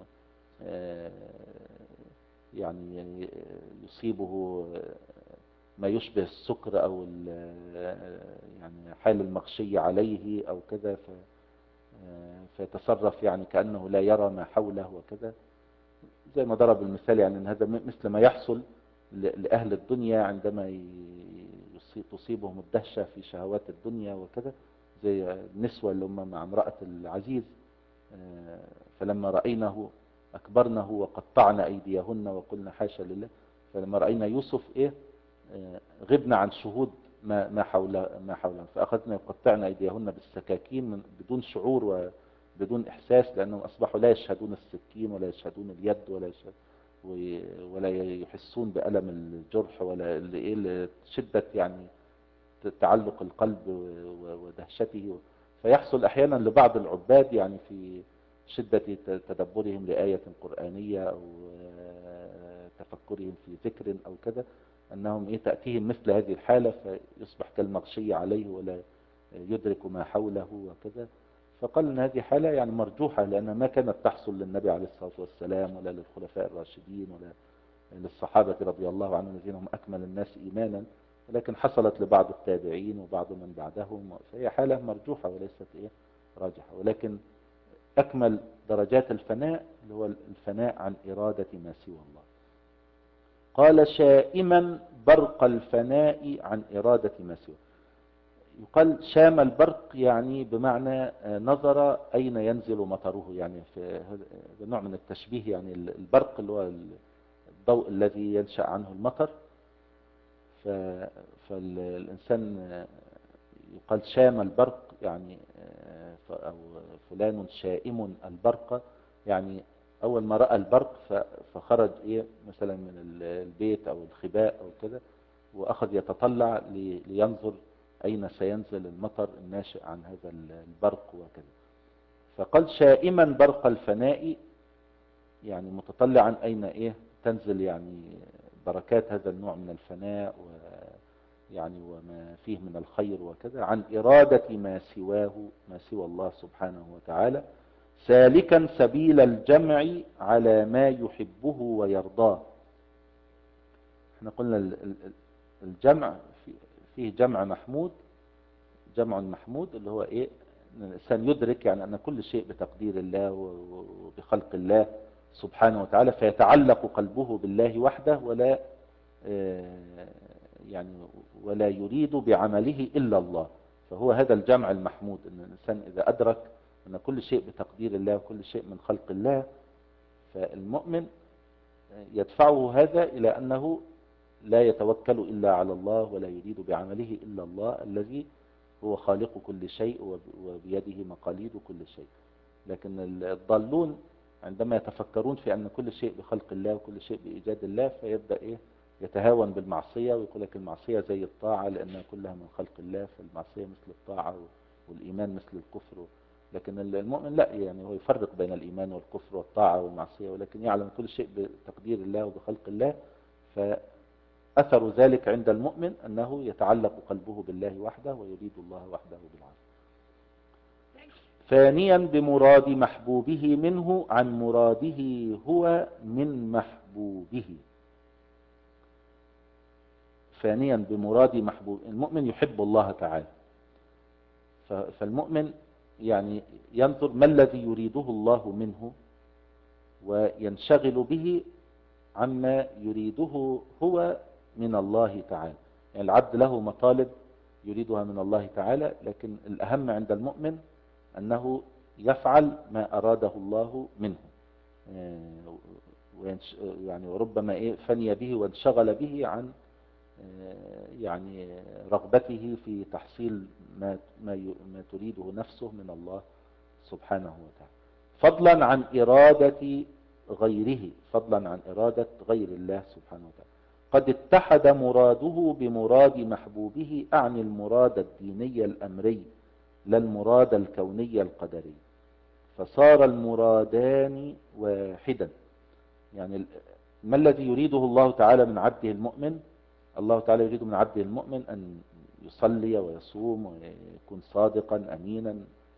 يعني يصيبه ما يشبه السكر أو يعني حال المغشي عليه أو كذا، فيتصرف يعني كأنه لا يرى ما حوله وكذا، زي ما ضرب المثال، يعني أن هذا مثل ما يحصل لأهل الدنيا عندما تصيبهم الدهشة في شهوات الدنيا وكذا، زي النسوة اللي هم مع امرأة العزيز، فلما رأيناه أكبرنه وقطعنا أيديهن وقلنا حاشا لله، فلما رأينا يوسف إيه غبنا عن شهود ما ما حول ما حولنا، فأخذنا يقطعنا أيديهن بالسكاكين من بدون شعور وبدون إحساس، لأنهم أصبحوا لا يشهدون السكين ولا يشهدون اليد ولا يشهد ولا يحسون بألم الجرح ولا إيه شدة يعني تعلق القلب ودهشته. فيحصل أحيانا لبعض العباد يعني في شدة تدبرهم لآية قرآنية أو تفكرهم في ذكر أو كذا، أنهم إيه تأتيهم مثل هذه الحالة، فيصبح كالمغشي عليه ولا يدرك ما حوله وكذا. فقال أن هذه حالة يعني مرجوحة، لأنها ما كانت تحصل للنبي عليه الصلاة والسلام ولا للخلفاء الراشدين ولا للصحابة رضي الله عنهم الذين هم أكمل الناس إيمانا، ولكن حصلت لبعض التابعين وبعض من بعدهم، فهي حالة مرجوحة وليست إيه راجحة. ولكن أكمل درجات الفناء اللي هو الفناء عن إرادة ما سوى الله. قال شائما برق الفناء عن إرادة ما سوى. يقال شام البرق يعني بمعنى نظر أين ينزل مطره، يعني في هذا نوع من التشبيه، يعني البرق اللي هو الضوء الذي ينشأ عنه المطر، فالإنسان يقال شام البرق يعني أو فلان شائم البرق، يعني أول ما رأى البرق فخرج إيه مثلا من البيت أو الخباء أو كذا، وأخذ يتطلع لينظر أين سينزل المطر الناشئ عن هذا البرق وكذا. فقال شائما برق الفناء، يعني متطلعا أين إيه تنزل يعني بركات هذا النوع من الفناء ويعني وما فيه من الخير وكذا، عن إرادة ما سواه ما سوى الله سبحانه وتعالى، سالكا سبيل الجمع على ما يحبه ويرضاه. احنا قلنا الجمع فيه جمع محمود، جمع محمود اللي هو ايه الانسان يدرك يعني ان كل شيء بتقدير الله وبخلق الله سبحانه وتعالى، فيتعلق قلبه بالله وحده ولا يعني ولا يريد بعمله الا الله. فهو هذا الجمع المحمود، ان الانسان اذا ادرك ان كل شيء بتقدير الله وكل شيء من خلق الله، فالمؤمن يدفعه هذا الى انه لا يتوكل الا على الله ولا يريد بعمله الا الله الذي هو خالق كل شيء وبيده مقاليد كل شيء. لكن الضالون عندما يتفكرون في أن كل شيء بخلق الله وكل شيء بإيجاد الله، فيبدأ إيه يتهاون بالمعصية ويقول لك المعصية زي الطاعة لأنها كلها من خلق الله، فالمعصية مثل الطاعة والإيمان مثل الكفر. لكن المؤمن لا، يعني هو يفرق بين الإيمان والكفر والطاعة والمعصية، ولكن يعلم كل شيء بتقدير الله وبخلق الله. ف أثر ذلك عند المؤمن أنه يتعلق قلبه بالله وحده ويريد الله وحده بالعافية. ثانيا بمراد محبوبه منه عن مراده هو من محبوبه. ثانيا بمراد محبوب، المؤمن يحب الله تعالى، فالمؤمن يعني ينظر ما الذي يريده الله منه وينشغل به عما يريده هو من الله تعالى. يعني العبد له مطالب يريدها من الله تعالى، لكن الأهم عند المؤمن أنه يفعل ما أراده الله منه، يعني وربما إيه فني به وانشغل به عن يعني رغبته في تحصيل ما ما تريده نفسه من الله سبحانه وتعالى، فضلا عن إرادة غيره، فضلا عن إرادة غير الله سبحانه وتعالى. قد اتحد مراده بمراد محبوبه، أعني المراد الديني الأمري لا المراد الكوني القدري، فصار المرادان واحدا. يعني ما الذي يريده الله تعالى من عبده المؤمن؟ الله تعالى يريد من عبده المؤمن أن يصلي ويصوم ويكون صادقا أمينا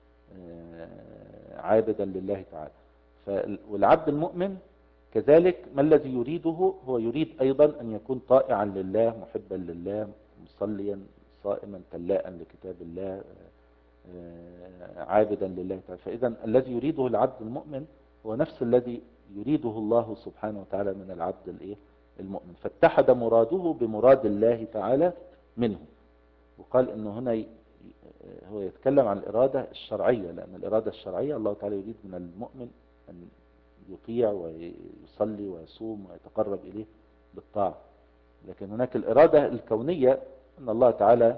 عابدا لله تعالى. والعبد المؤمن كذلك ما الذي يريده؟ هو يريد أيضا أن يكون طائعا لله، محبا لله، مصليا صائما تلاء لكتاب الله، عابدا لله تعالى. فإذا الذي يريده العبد المؤمن هو نفس الذي يريده الله سبحانه وتعالى من العبد الايه المؤمن، فاتحد مراده بمراد الله تعالى منه. وقال انه هنا هو يتكلم عن الإرادة الشرعية، لأن الإرادة الشرعية الله تعالى يريد من المؤمن أن يطيع ويصلي ويصوم ويتقرب إليه بالطاعة. لكن هناك الإرادة الكونية أن الله تعالى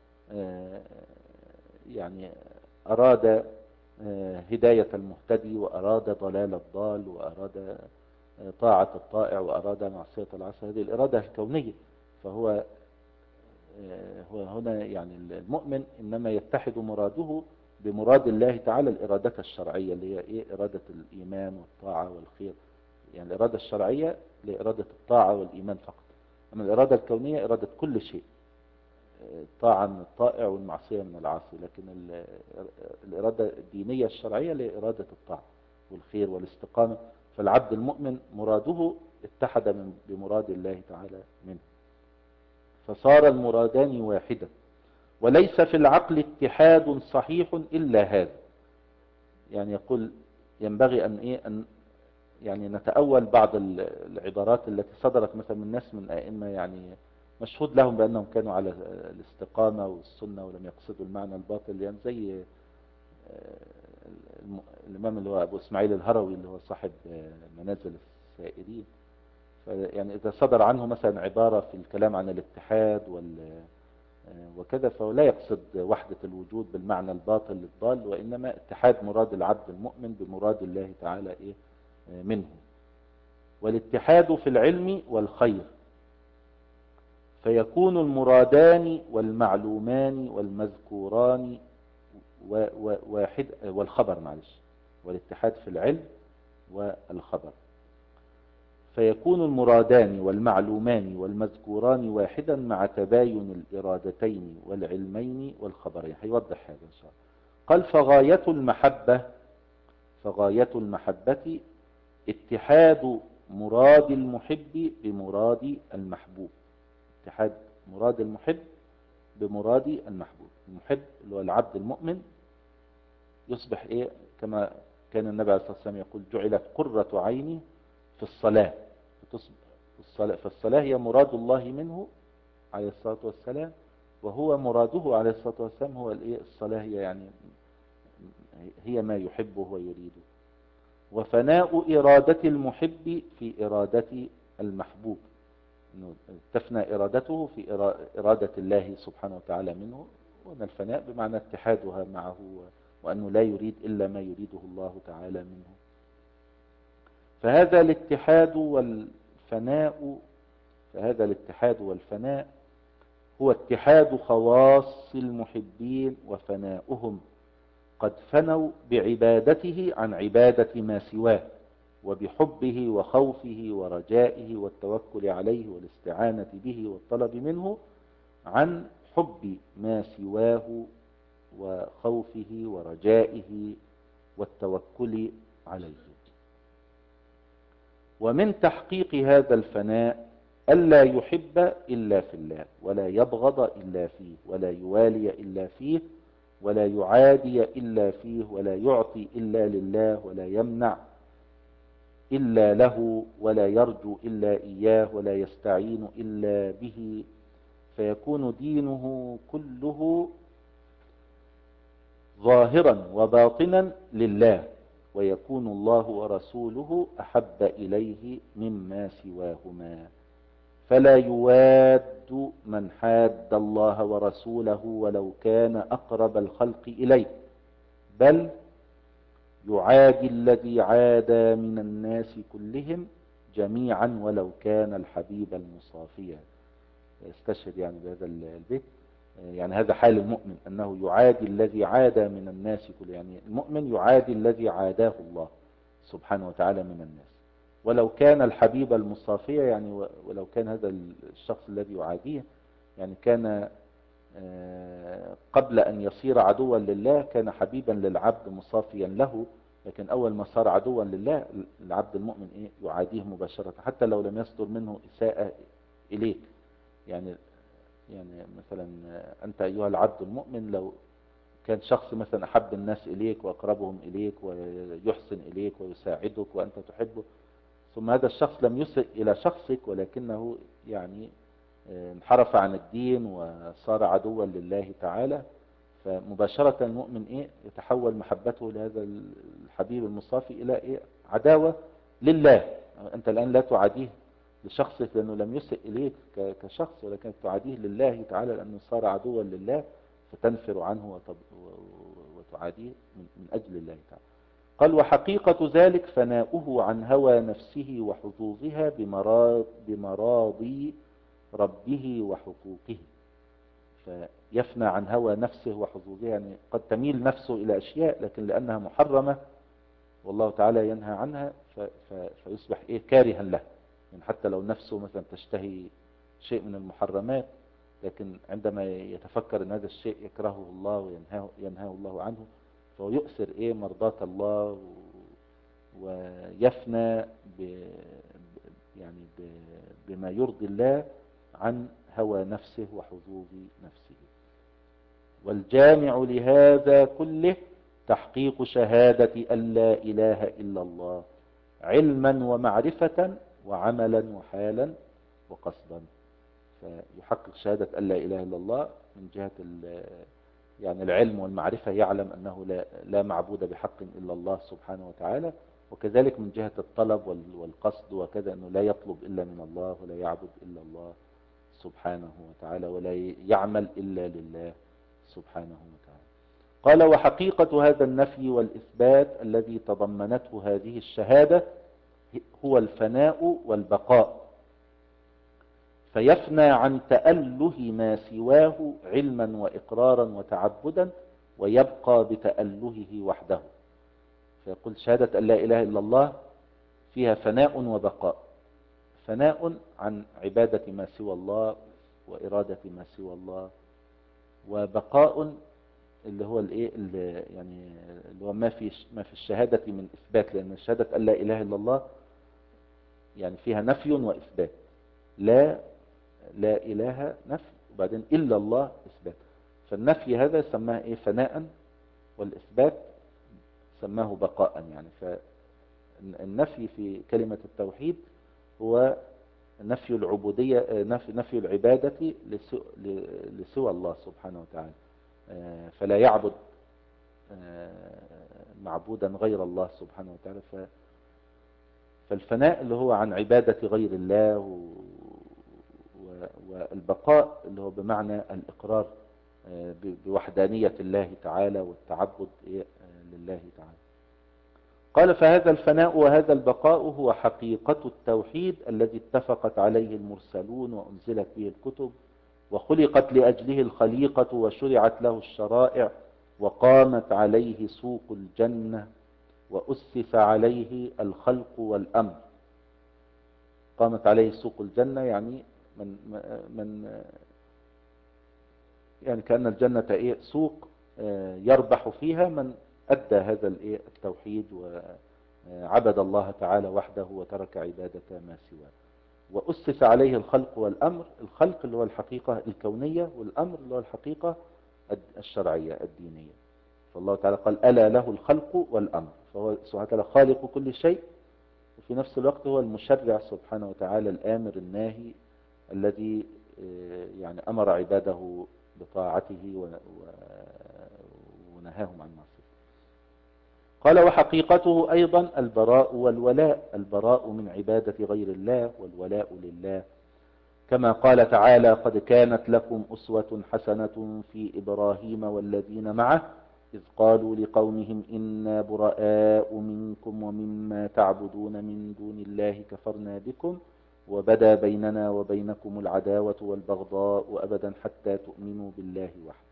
يعني أراد هداية المهتدي، وأراد ضلال الضال، وأراد طاعة الطائع، وأراد معصية العاصي. هذه الإرادة الكونية. فهو هو هنا يعني المؤمن إنما يتحد مراده بمراد الله تعالى الإرادة الشرعية اللي هي إيه؟ إرادة الإيمان والطاعة والخير. يعني الإرادة الشرعية لإرادة الطاعة والإيمان فقط، أما الإرادة الكونية إرادة كل شيء، الطاعة من الطائع والمعصية من العاصي. لكن الإرادة الدينية الشرعية لإرادة الطاعة والخير والاستقامة. فالعبد المؤمن مراده اتحد بمراد الله تعالى منه، فصار المرادان واحدا. وليس في العقل اتحاد صحيح إلا هذا. يعني يقول ينبغي أن إيه أن يعني نتأول بعض العبارات التي صدرت مثلا من ناس من أئمة يعني مشهود لهم بأنهم كانوا على الاستقامة والسنة ولم يقصدوا المعنى الباطل، يعني زي الإمام اللي هو أبو إسماعيل الهروي اللي هو صاحب منازل السائرين. يعني إذا صدر عنه مثلا عبارة في الكلام عن الاتحاد وال وكذا، فهو لا يقصد وحدة الوجود بالمعنى الباطل للضال، وإنما اتحاد مراد العبد المؤمن بمراد الله تعالى إيه منه. والاتحاد في العلم والخير، فيكون المرادان والمعلومان والمذكوران واحد، والخبر معلش والاتحاد في العلم والخبر، فيكون المرادان والمعلومان والمذكوران واحدا مع تباين الإرادتين والعلمين والخبرين. هيوضح هذا إن شاء الله. قال فغاية المحبة فغاية المحبة اتحاد مراد المحب بمراد المحبوب. اتحاد مراد المحب بمراد المحبوب. المحب اللي هو العبد المؤمن يصبح ايه كما كان النبي عليه الصلاة والسلام يقول جعلت قرة عيني في الصلاة. الصلاة فالصلاة هي مراد الله منه عليه الصلاة والسلام، وهو مراده عليه الصلاة والسلام هو الايه الصلاة، هي يعني هي ما يحبه ويريده. وفناء إرادة المحب في إرادة المحبوب، تفنى إرادته في إرادة الله سبحانه وتعالى منه. وأن الفناء بمعنى اتحادها معه، وأنه لا يريد إلا ما يريده الله تعالى منه. فهذا الاتحاد والفناء فهذا الاتحاد والفناء هو اتحاد خواص المحبين وفناؤهم، قد فنوا بعبادته عن عبادة ما سواه، وبحبه وخوفه ورجائه والتوكل عليه والاستعانة به والطلب منه عن حب ما سواه وخوفه ورجائه والتوكل عليه. ومن تحقيق هذا الفناء ألا يحب إلا في الله، ولا يبغض إلا فيه، ولا يوالي إلا فيه، ولا يعادي إلا فيه، ولا يعطي إلا لله، ولا يمنع إلا له ولا يرجو إلا إياه ولا يستعين إلا به، فيكون دينه كله ظاهرا وباطنا لله، ويكون الله ورسوله أحب إليه مما سواهما. فلا يواد من حاد الله ورسوله ولو كان أقرب الخلق إليه، بل يعادي الذي عادى من الناس كلهم جميعا ولو كان الحبيب المصافيا. استشهد يعني بهذا البيت. يعني هذا حال المؤمن، أنه يعادي الذي عادى من الناس كلهم. يعني المؤمن يعادي الذي عاداه الله سبحانه وتعالى من الناس، ولو كان الحبيب المصافية، يعني ولو كان هذا الشخص الذي يعاديه يعني كان قبل أن يصير عدوا لله كان حبيبا للعبد مصافيا له، لكن أول ما صار عدوا لله العبد المؤمن إيه يعاديه مباشرة حتى لو لم يصدر منه إساءة إليك. يعني يعني مثلا أنت أيها العبد المؤمن لو كان شخص مثلا أحب الناس إليك وأقربهم إليك ويحسن إليك ويساعدك وأنت تحبه، ثم هذا الشخص لم يسئ إلى شخصك ولكنه يعني انحرف عن الدين وصار عدوا لله تعالى، فمباشرة المؤمن إيه يتحول محبته لهذا الحبيب المصافي إلى إيه عداوة لله. أنت الآن لا تعاديه لشخصك لأنه لم يسئ إليك كشخص، ولكن تعاديه لله تعالى لأنه صار عدوا لله، فتنفر عنه وتعاديه من أجل الله تعالى. قال وحقيقة ذلك فناؤه عن هوى نفسه وحظوظها بمراض بمراضي ربه وحقوقه. فيفنى عن هوى نفسه وحظوظها، يعني قد تميل نفسه إلى أشياء لكن لأنها محرمة والله تعالى ينهى عنها فيصبح إيه كارها له. يعني حتى لو نفسه مثلا تشتهي شيء من المحرمات، لكن عندما يتفكر أن هذا الشيء يكرهه الله وينهاه ينهاه الله عنه، فهو يؤثر إيه مرضاة الله ويفنى ب يعني بما يرضي الله عن هوى نفسه وحظوظ نفسه. والجامع لهذا كله تحقيق شهادة أن لا إله إلا الله علما ومعرفة وعملا وحالا وقصدا. فيحقق شهادة أن لا إله إلا الله من جهة يعني العلم والمعرفة، يعلم أنه لا, لا معبود بحق إلا الله سبحانه وتعالى، وكذلك من جهة الطلب والقصد وكذا أنه لا يطلب إلا من الله ولا يعبد إلا الله سبحانه وتعالى ولا يعمل إلا لله سبحانه وتعالى. قال وحقيقة هذا النفي والإثبات الذي تضمنته هذه الشهادة هو الفناء والبقاء، فيفنى عن تأله ما سواه علما وإقرارا وتعبدا ويبقى بتألهه وحده. فيقول شهادة أن لا إله إلا الله فيها فناء وبقاء. فناء عن عبادة ما سوى الله وإرادة ما سوى الله، وبقاء اللي هو الايه اللي يعني اللي هو ما في ما في الشهادة من إثبات، لأن شهادة أن لا إله إلا الله يعني فيها نفي وإثبات. لا لا إله نفي، وبعدين إلا الله إثبات. فالنفي هذا سماه إيه فناء، والإثبات سماه بقاء. يعني فالنفي في كلمة التوحيد هو نفي العبودية، نفي, نفي العبادة لسوى الله سبحانه وتعالى، فلا يعبد معبودا غير الله سبحانه وتعالى. فالفناء اللي هو عن عبادة غير الله، والبقاء اللي هو بمعنى الإقرار بوحدانية الله تعالى والتعبد لله تعالى. قال فهذا الفناء وهذا البقاء هو حقيقة التوحيد الذي اتفقت عليه المرسلون وأنزلت به الكتب وخلقت لأجله الخليقة وشرعت له الشرائع وقامت عليه سوق الجنة وأسس عليه الخلق والأمر. قامت عليه سوق الجنة يعني من من يعني كأن الجنة إيه سوق يربح فيها من أدى هذا الإيه التوحيد وعبد الله تعالى وحده وترك عبادة ما سواه. وأسس عليه الخلق والأمر، الخلق اللي هو الحقيقة الكونية، والأمر اللي هو الحقيقة الشرعية الدينية. فالله تعالى قال ألا له الخلق والأمر، فهو سبحانه وتعالى خالق كل شيء وفي نفس الوقت هو المشرع سبحانه وتعالى، الآمر الناهي الذي يعني أمر عباده بطاعته ونهاهم عن معصيته. قال وحقيقته أيضا البراء والولاء، البراء من عبادة غير الله والولاء لله، كما قال تعالى قد كانت لكم أسوة حسنة في إبراهيم والذين معه إذ قالوا لقومهم إنا براء منكم ومما تعبدون من دون الله كفرنا بكم وبدا بيننا وبينكم العداوة والبغضاء أبدا حتى تؤمنوا بالله وحده.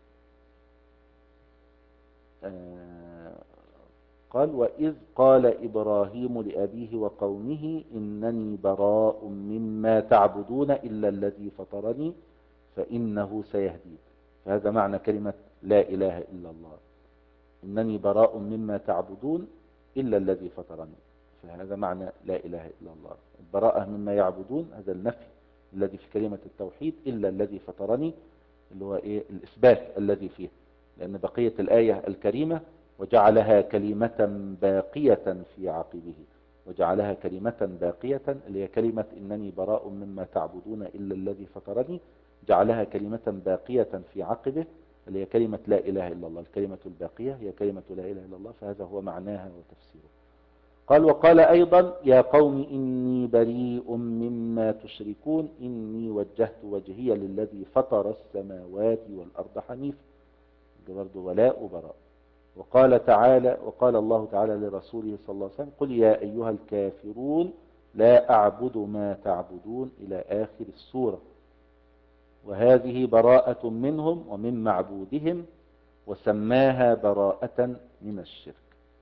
آه قال وإذ قال إبراهيم لأبيه وقومه إنني براء مما تعبدون إلا الذي فطرني فإنه سيهدين. فهذا معنى كلمة لا إله إلا الله، إنني براء مما تعبدون إلا الذي فطرني، فهذا معنى لا إله إلا الله. البراءة مما يعبدون هذا النفي الذي في كلمة التوحيد، إلا الذي فطرني اللي هو إيه الإثبات الذي فيه، لأن بقية الآية الكريمة وجعلها كلمة باقية في عقبه، وجعلها كلمة باقية اللي هي كلمة إنني براء مما تعبدون إلا الذي فطرني، جعلها كلمة باقية في عقبه اللي هي كلمة لا إله إلا الله. الكلمة الباقية هي كلمة لا إله إلا الله، فهذا هو معناها وتفسيره. قال وقال أيضا يا قوم إني بريء مما تشركون إني وجهت وجهي للذي فطر السماوات والأرض حنيفا، ده برضه ولاء وبراء. وقال تعالى وقال الله تعالى لرسوله صلى الله عليه وسلم قل يا أيها الكافرون لا أعبد ما تعبدون إلى آخر السورة، وهذه براءة منهم ومن معبودهم وسماها براءة من الشرك.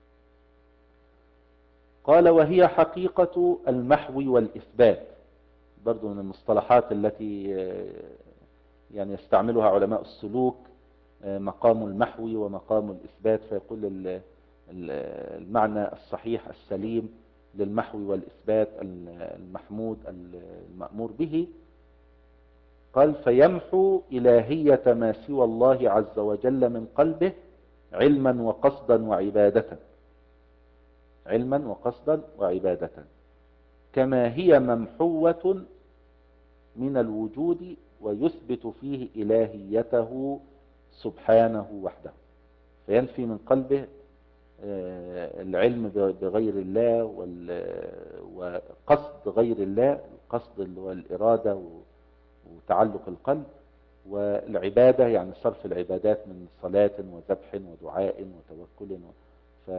قال وهي حقيقة المحو والإثبات، برضو من المصطلحات التي يعني يستعملها علماء السلوك، مقام المحو ومقام الإثبات، فيقول المعنى الصحيح السليم للمحو والإثبات المحمود المأمور به. قال فيمحو إلهية ما سوى الله عز وجل من قلبه علما وقصدا وعبادة، علما وقصدا وعبادة، كما هي ممحوة من الوجود ويثبت فيه إلهيته سبحانه وحده. فينفي من قلبه العلم بغير الله وقصد غير الله، القصد اللي هو الإرادة وتعلق القلب، والعبادة يعني صرف العبادات من صلاة وذبح ودعاء وتوكل. ف...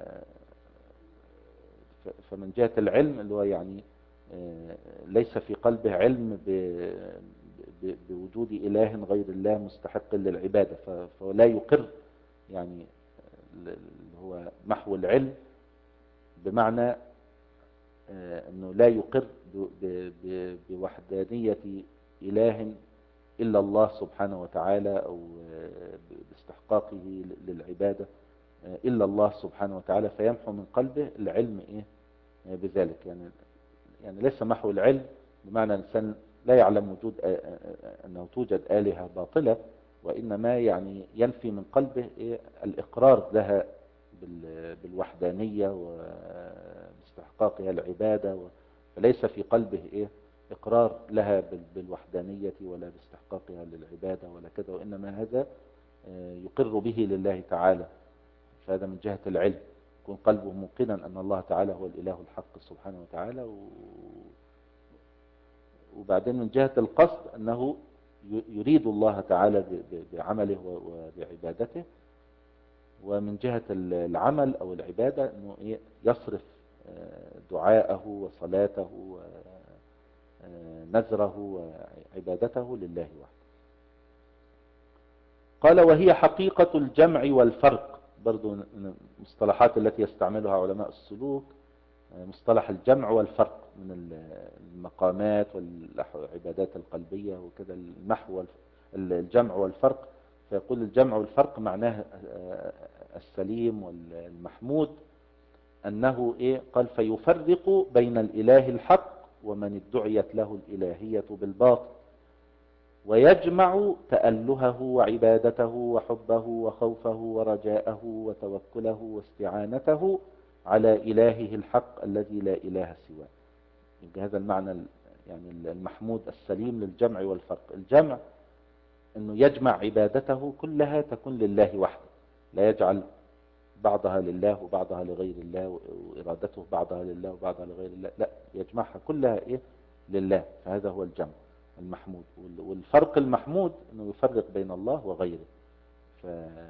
فمن جهة العلم اللي هو يعني ليس في قلبه علم بوجود إله غير الله مستحق للعبادة، فلا يقر، يعني اللي هو محو العلم بمعنى أنه لا يقر بوحدانية إله إلا الله سبحانه وتعالى، أو باستحقاقه للعبادة إلا الله سبحانه وتعالى، فيمحو من قلبه العلم إيه بذلك. يعني يعني ليس محو العلم بمعنى الإنسان لا يعلم وجود أنه توجد آلهة باطلة، وإنما يعني ينفي من قلبه إيه الإقرار لها بالوحدانية واستحقاقها العبادة، فليس في قلبه إيه إقرار لها بالوحدانية ولا باستحقاقها للعبادة ولا كذا، وإنما هذا يقر به لله تعالى. فهذا من جهة العلم، يكون قلبه موقنا أن الله تعالى هو الإله الحق سبحانه وتعالى. وبعدين من جهة القصد أنه يريد الله تعالى بعمله وبعبادته، ومن جهة العمل أو العبادة أنه يصرف دعاءه وصلاته ونذره وعبادته لله وحده. قال وهي حقيقة الجمع والفرق، برضو من المصطلحات التي يستعملها علماء السلوك مصطلح الجمع والفرق من المقامات والعبادات القلبية وكذا، المحو الجمع والفرق. فيقول الجمع والفرق معناه السليم والمحمود أنه إيه قال فيفرق بين الإله الحق ومن ادعيت له الإلهية بالباطل، ويجمع تألهه وعبادته وحبه وخوفه ورجاءه وتوكله واستعانته على إلهه الحق الذي لا إله سواه. يبقى هذا المعنى يعني المحمود السليم للجمع والفرق. الجمع أنه يجمع عبادته كلها تكون لله وحده، لا يجعل بعضها لله وبعضها لغير الله، وإرادته بعضها لله وبعضها لغير الله، لا، يجمعها كلها إيه؟ لله. فهذا هو الجمع المحمود. والفرق المحمود أنه يفرق بين الله وغيره. ف...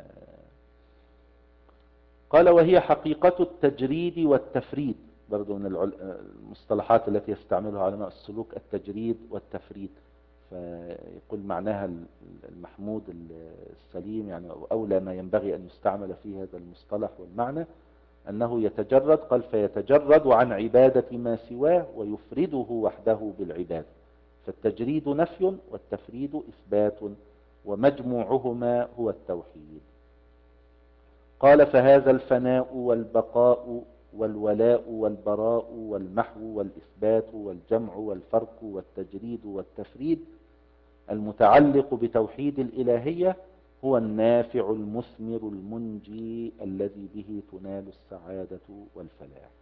قال وهي حقيقة التجريد والتفريد، برضو من المصطلحات التي يستعملها علماء السلوك، التجريد والتفريد. فيقول معناها المحمود السليم يعني أولى ما ينبغي أن يستعمل فيه هذا المصطلح والمعنى أنه يتجرد، قال فيتجرد عن عبادة ما سواه ويفرده وحده بالعبادة. فالتجريد نفي والتفريد إثبات، ومجموعهما هو التوحيد. قال فهذا الفناء والبقاء والولاء والبراء والمحو والإثبات والجمع والفرق والتجريد والتفريد المتعلق بتوحيد الإلهية هو النافع المثمر المنجي الذي به تنال السعادة والفلاح.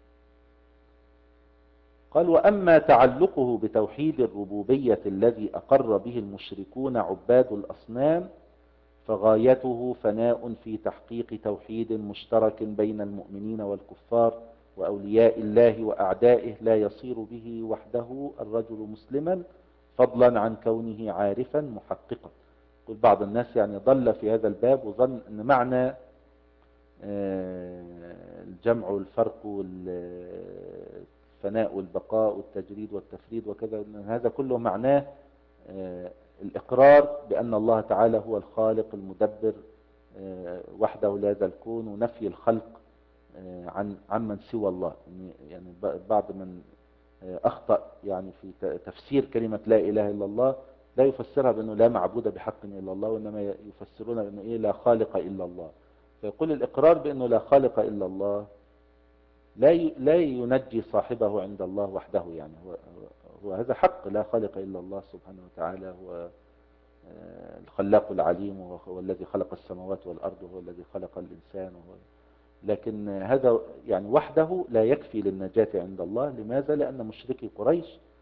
قال وأما تعلقه بتوحيد الربوبية الذي أقر به المشركون عباد الأصنام فغايته فناء في تحقيق توحيد مشترك بين المؤمنين والكفار وأولياء الله وأعدائه لا يصير به وحده الرجل مسلما فضلا عن كونه عارفا محققا. قل بعض الناس يعني ضل في هذا الباب وظن أن معنى الجمع والفرق والفناء والبقاء والتجريد والتفريد وكذا، أن هذا كله معناه الإقرار بأن الله تعالى هو الخالق المدبر وحده لهذا الكون، ونفي الخلق عن عمن سوى الله. يعني بعض من أخطأ يعني في تفسير كلمة لا إله إلا الله لا يفسرها بأنه لا معبود بحق إلا الله، وإنما يفسرونها بأنه إيه لا خالق إلا الله. فيقول الإقرار بأنه لا خالق إلا الله لا لا ينجي صاحبه عند الله وحده. يعني هو, هو هذا حق، لا خالق إلا الله سبحانه وتعالى، هو الخلاق العليم، وهو الذي خلق السماوات والأرض، وهو الذي خلق الإنسان، وهو لكن هذا يعني وحده لا يكفي للنجاة عند الله. لماذا؟ لأن مشركي قريش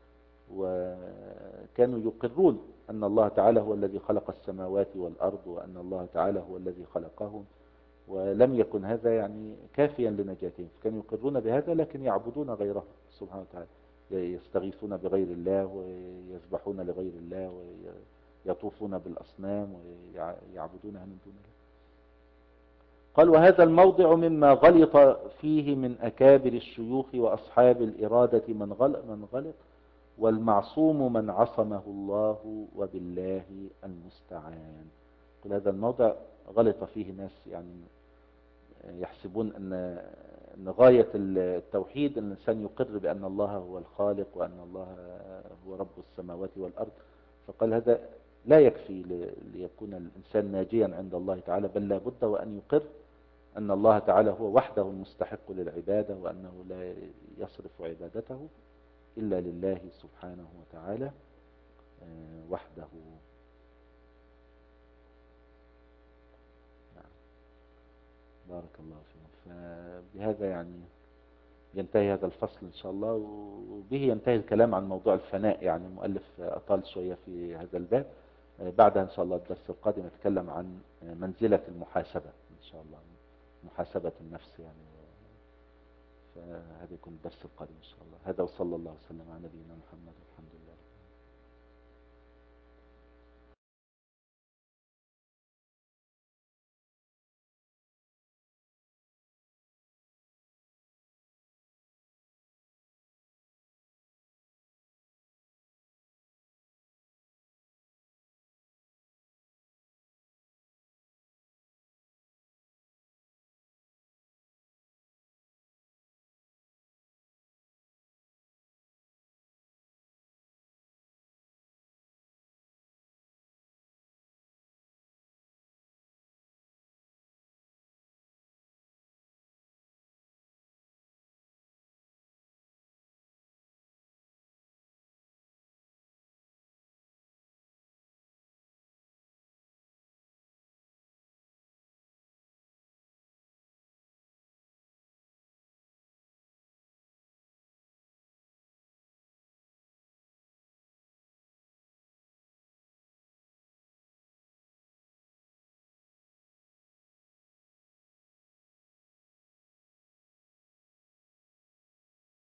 وكانوا يقرون أن الله تعالى هو الذي خلق السماوات والأرض، وأن الله تعالى هو الذي خلقهم، ولم يكن هذا يعني كافيا لنجاتهم. كانوا يقرون بهذا لكن يعبدون غيره سبحانه وتعالى، يستغيثون بغير الله ويذبحون لغير الله ويطوفون بالأصنام ويعبدونها من دون الله. قال وهذا الموضع مما غلط فيه من أكابر الشيوخ وأصحاب الإرادة من غلط, من غلط والمعصوم من عصمه الله وبالله المستعان. قل هذا الموضع غلط فيه ناس يعني يحسبون أن أن غاية التوحيد أن الإنسان يقر بأن الله هو الخالق وأن الله هو رب السماوات والأرض. فقال هذا لا يكفي ليكون الإنسان ناجيا عند الله تعالى، بل لا بد وأن يقر أن الله تعالى هو وحده المستحق للعبادة، وأنه لا يصرف عبادته إلا لله سبحانه وتعالى وحده. بارك الله فيكم. فبهذا يعني ينتهي هذا الفصل إن شاء الله، وبه ينتهي الكلام عن موضوع الفناء. يعني المؤلف أطال شوية في هذا الباب. بعدها إن شاء الله الدرس القادم يتكلم عن منزلة المحاسبة إن شاء الله، محاسبة النفس يعني. فهذا يكون الدرس القادم إن شاء الله. هذا وصلى الله وسلم على نبينا محمد. الحمد لله.